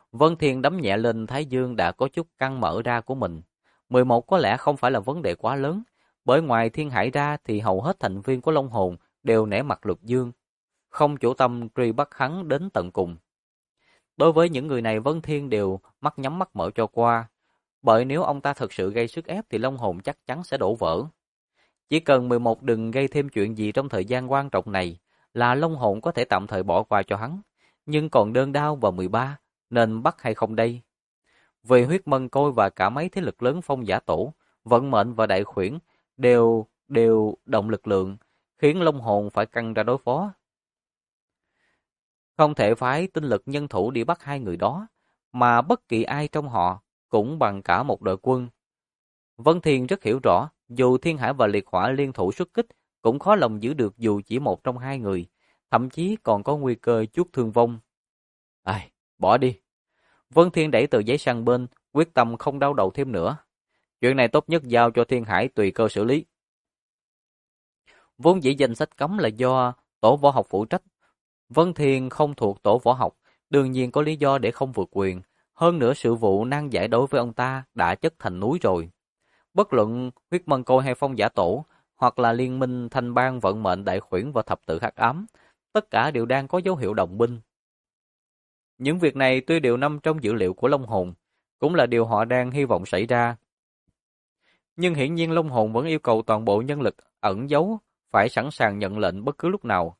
Vân Thiên đấm nhẹ lên thái dương đã có chút căng mở ra của mình. 11 có lẽ không phải là vấn đề quá lớn, bởi ngoài Thiên Hải ra thì hầu hết thành viên của Long Hồn đều nể mặt Lục Dương, không chủ tâm truy bắt hắn đến tận cùng. Đối với những người này Vân Thiên đều mắt nhắm mắt mở cho qua, bởi nếu ông ta thực sự gây sức ép thì Long Hồn chắc chắn sẽ đổ vỡ. Chỉ cần 11 đừng gây thêm chuyện gì trong thời gian quan trọng này là Long Hồn có thể tạm thời bỏ qua cho hắn, nhưng còn Đơn Đao và 13 nên bắt hay không đây? Vì Huyết Mân Côi và cả mấy thế lực lớn Phong Giả Tổ, Vận Mệnh và Đại Khuyển đều động lực lượng, khiến Long Hồn phải căng ra đối phó. Không thể phái tinh lực nhân thủ đi bắt hai người đó, mà bất kỳ ai trong họ cũng bằng cả một đội quân. Vân Thiên rất hiểu rõ, dù Thiên Hải và Liệt Hỏa liên thủ xuất kích, cũng khó lòng giữ được dù chỉ một trong hai người, thậm chí còn có nguy cơ chút thương vong. Ai, bỏ đi. Vân Thiên đẩy tờ giấy sang bên, quyết tâm không đau đầu thêm nữa. Chuyện này tốt nhất giao cho Thiên Hải tùy cơ xử lý. Vốn dĩ danh sách cấm là do tổ võ học phụ trách. Vân Thiên không thuộc tổ võ học, đương nhiên có lý do để không vượt quyền. Hơn nữa sự vụ nan giải đối với ông ta đã chất thành núi rồi. Bất luận Huyết Mân Côi hay Phong Giả Tổ, hoặc là liên minh Thanh Bang Vận Mệnh Đại Khuyển và Thập Tự Hắc Ám, tất cả đều đang có dấu hiệu đồng binh. Những việc này tuy đều nằm trong dữ liệu của Long Hồn, cũng là điều họ đang hy vọng xảy ra. Nhưng hiển nhiên Long Hồn vẫn yêu cầu toàn bộ nhân lực ẩn giấu phải sẵn sàng nhận lệnh bất cứ lúc nào.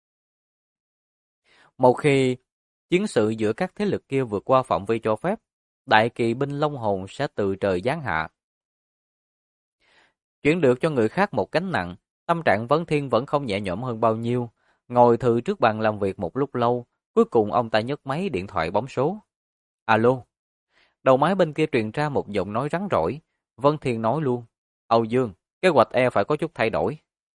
Một khi chiến sự giữa các thế lực kia vượt qua phạm vi cho phép, đại kỵ binh Long Hồn sẽ từ trời giáng hạ. Chuyển được cho người khác một gánh nặng, tâm trạng Vân Thiên vẫn không nhẹ nhõm hơn bao nhiêu. Ngồi thừ trước bàn làm việc một lúc lâu, cuối cùng ông ta nhấc máy điện thoại bấm số. Alo. Đầu máy bên kia truyền ra một giọng nói rắn rỏi. Vân Thiên nói luôn. Âu Dương, kế hoạch e phải có chút thay đổi.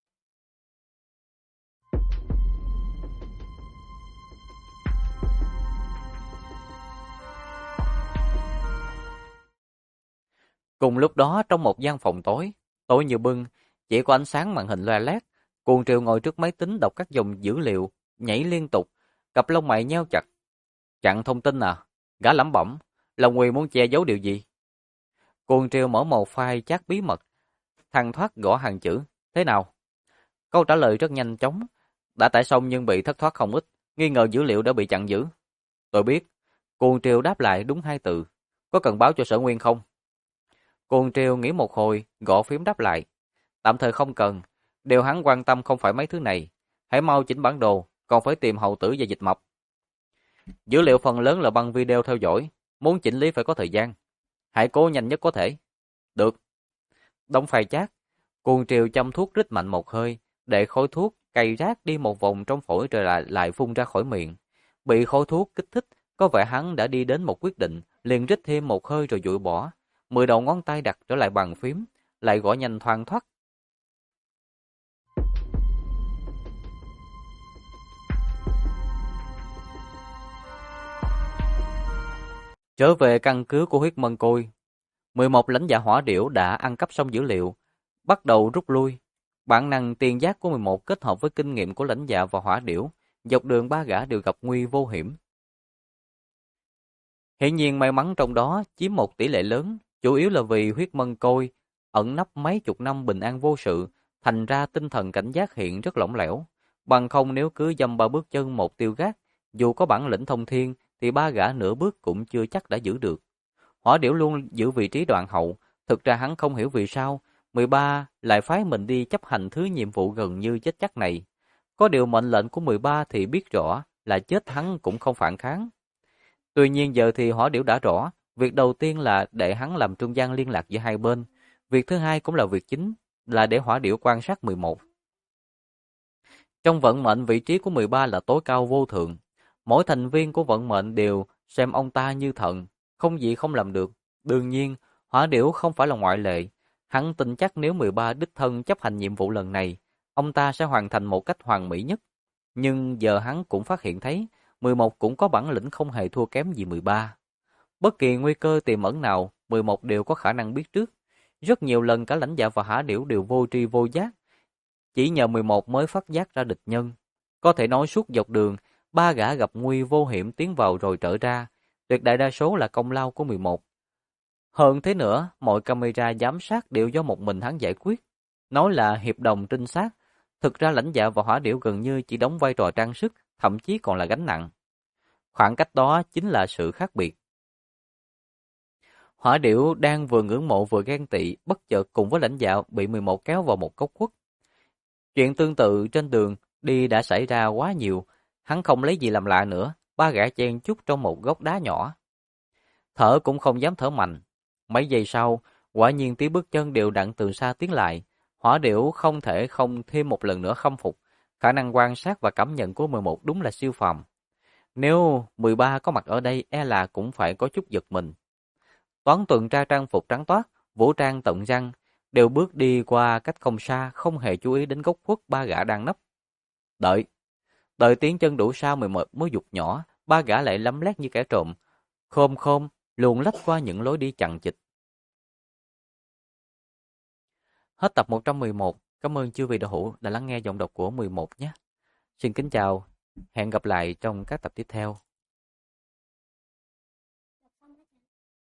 Cùng lúc đó trong một gian phòng tối như bưng, chỉ có ánh sáng màn hình loe loét. Cuồng Triều ngồi trước máy tính đọc các dòng dữ liệu, nhảy liên tục, cặp lông mày nheo chặt. Chặn thông tin à? Gã lẩm bẩm, lòng nguyền muốn che giấu điều gì? Cuồng Triều mở một file chat bí mật, thăng thoát gõ hàng chữ. Thế nào? Câu trả lời rất nhanh chóng. Đã tải xong nhưng bị thất thoát không ít, nghi ngờ dữ liệu đã bị chặn giữ. Tôi biết. Cuồng Triều đáp lại đúng 2 từ. Có cần báo cho Sở Nguyên không? Cuồng Triều nghĩ một hồi, gõ phím đáp lại. Tạm thời không cần. Điều hắn quan tâm không phải mấy thứ này. Hãy mau chỉnh bản đồ, còn phải tìm hậu tử và dịch mập. Dữ liệu phần lớn là băng video theo dõi. Muốn chỉnh lý phải có thời gian. Hãy cố nhanh nhất có thể. Được. Đóng file chat. Cuồng Triều châm thuốc rít mạnh một hơi, để khói thuốc cày rác đi một vòng trong phổi rồi lại phun ra khỏi miệng. Bị khói thuốc kích thích, có vẻ hắn đã đi đến một quyết định, liền rít thêm một hơi rồi dụi bỏ. 10 đầu ngón tay đặt trở lại bàn phím, lại gõ nhanh thoăn thoắt. Trở về căn cứ của Huyết Mân Côi, 11 lãnh giả hỏa điểu đã ăn cắp xong dữ liệu, bắt đầu rút lui. Bản năng tiền giác của 11 kết hợp với kinh nghiệm của lãnh giả và hỏa điểu, dọc đường ba gã đều gặp nguy vô hiểm. Hiển nhiên may mắn trong đó chiếm một tỷ lệ lớn, chủ yếu là vì Huyết Mân Côi ẩn nấp mấy chục năm bình an vô sự, thành ra tinh thần cảnh giác hiện rất lỏng lẻo. Bằng không nếu cứ dăm ba bước chân một tiêu gác, dù có bản lĩnh thông thiên thì ba gã nửa bước cũng chưa chắc đã giữ được. Hỏa điểu luôn giữ vị trí đoạn hậu, thực ra hắn không hiểu vì sao 13 lại phái mình đi chấp hành thứ nhiệm vụ gần như chết chắc này. Có điều mệnh lệnh của 13 thì biết rõ là chết hắn cũng không phản kháng. Tuy nhiên giờ thì hỏa điểu đã rõ, việc đầu tiên là để hắn làm trung gian liên lạc giữa hai bên. Việc thứ hai cũng là việc chính, là để hỏa điểu quan sát 11. Trong vận mệnh vị trí của 13 là tối cao vô thượng. Mỗi thành viên của vận mệnh đều xem ông ta như thần, không gì không làm được. Đương nhiên, hỏa điểu không phải là ngoại lệ. Hắn tin chắc nếu 13 đích thân chấp hành nhiệm vụ lần này, ông ta sẽ hoàn thành một cách hoàn mỹ nhất. Nhưng giờ hắn cũng phát hiện thấy, 11 cũng có bản lĩnh không hề thua kém gì 13. Bất kỳ nguy cơ tiềm ẩn nào, 11 đều có khả năng biết trước. Rất nhiều lần cả lãnh giả và hỏa điểu đều vô tri vô giác. Chỉ nhờ 11 mới phát giác ra địch nhân. Có thể nói suốt dọc đường, ba gã gặp nguy vô hiểm tiến vào rồi trở ra, tuyệt đại đa số là công lao của 11. Hơn thế nữa, mọi camera giám sát đều do một mình hắn giải quyết. Nói là hiệp đồng trinh sát, thực ra Lãnh Đạo và Hỏa Điểu gần như chỉ đóng vai trò trang sức, thậm chí còn là gánh nặng. Khoảng cách đó chính là sự khác biệt. Hỏa Điểu đang vừa ngưỡng mộ vừa ghen tị, bất chợt cùng với Lãnh Đạo bị 11 kéo vào một góc khuất. Chuyện tương tự trên đường đi đã xảy ra quá nhiều, hắn không lấy gì làm lạ nữa, ba gã chen chúc trong một góc đá nhỏ. Thở cũng không dám thở mạnh. Mấy giây sau, quả nhiên tiếng bước chân đều đặn từ xa tiến lại. Hỏa Điểu không thể không thêm một lần nữa khâm phục. Khả năng quan sát và cảm nhận của 11 đúng là siêu phàm. Nếu 13 có mặt ở đây, e là cũng phải có chút giật mình. Toán tuần tra trang phục trắng toát, vũ trang tận răng, đều bước đi qua cách không xa, không hề chú ý đến góc khuất ba gã đang nấp. Đợi, đợi tiếng chân đủ xa 11 mới giục nhỏ, ba gã lại lấm lét như kẻ trộm. Khom khom, luồn lách qua những lối đi chằng chịt. Hết tập 111. Cảm ơn chư vị đạo hữu đã lắng nghe giọng đọc của 11 nhé. Xin kính chào, hẹn gặp lại trong các tập tiếp theo.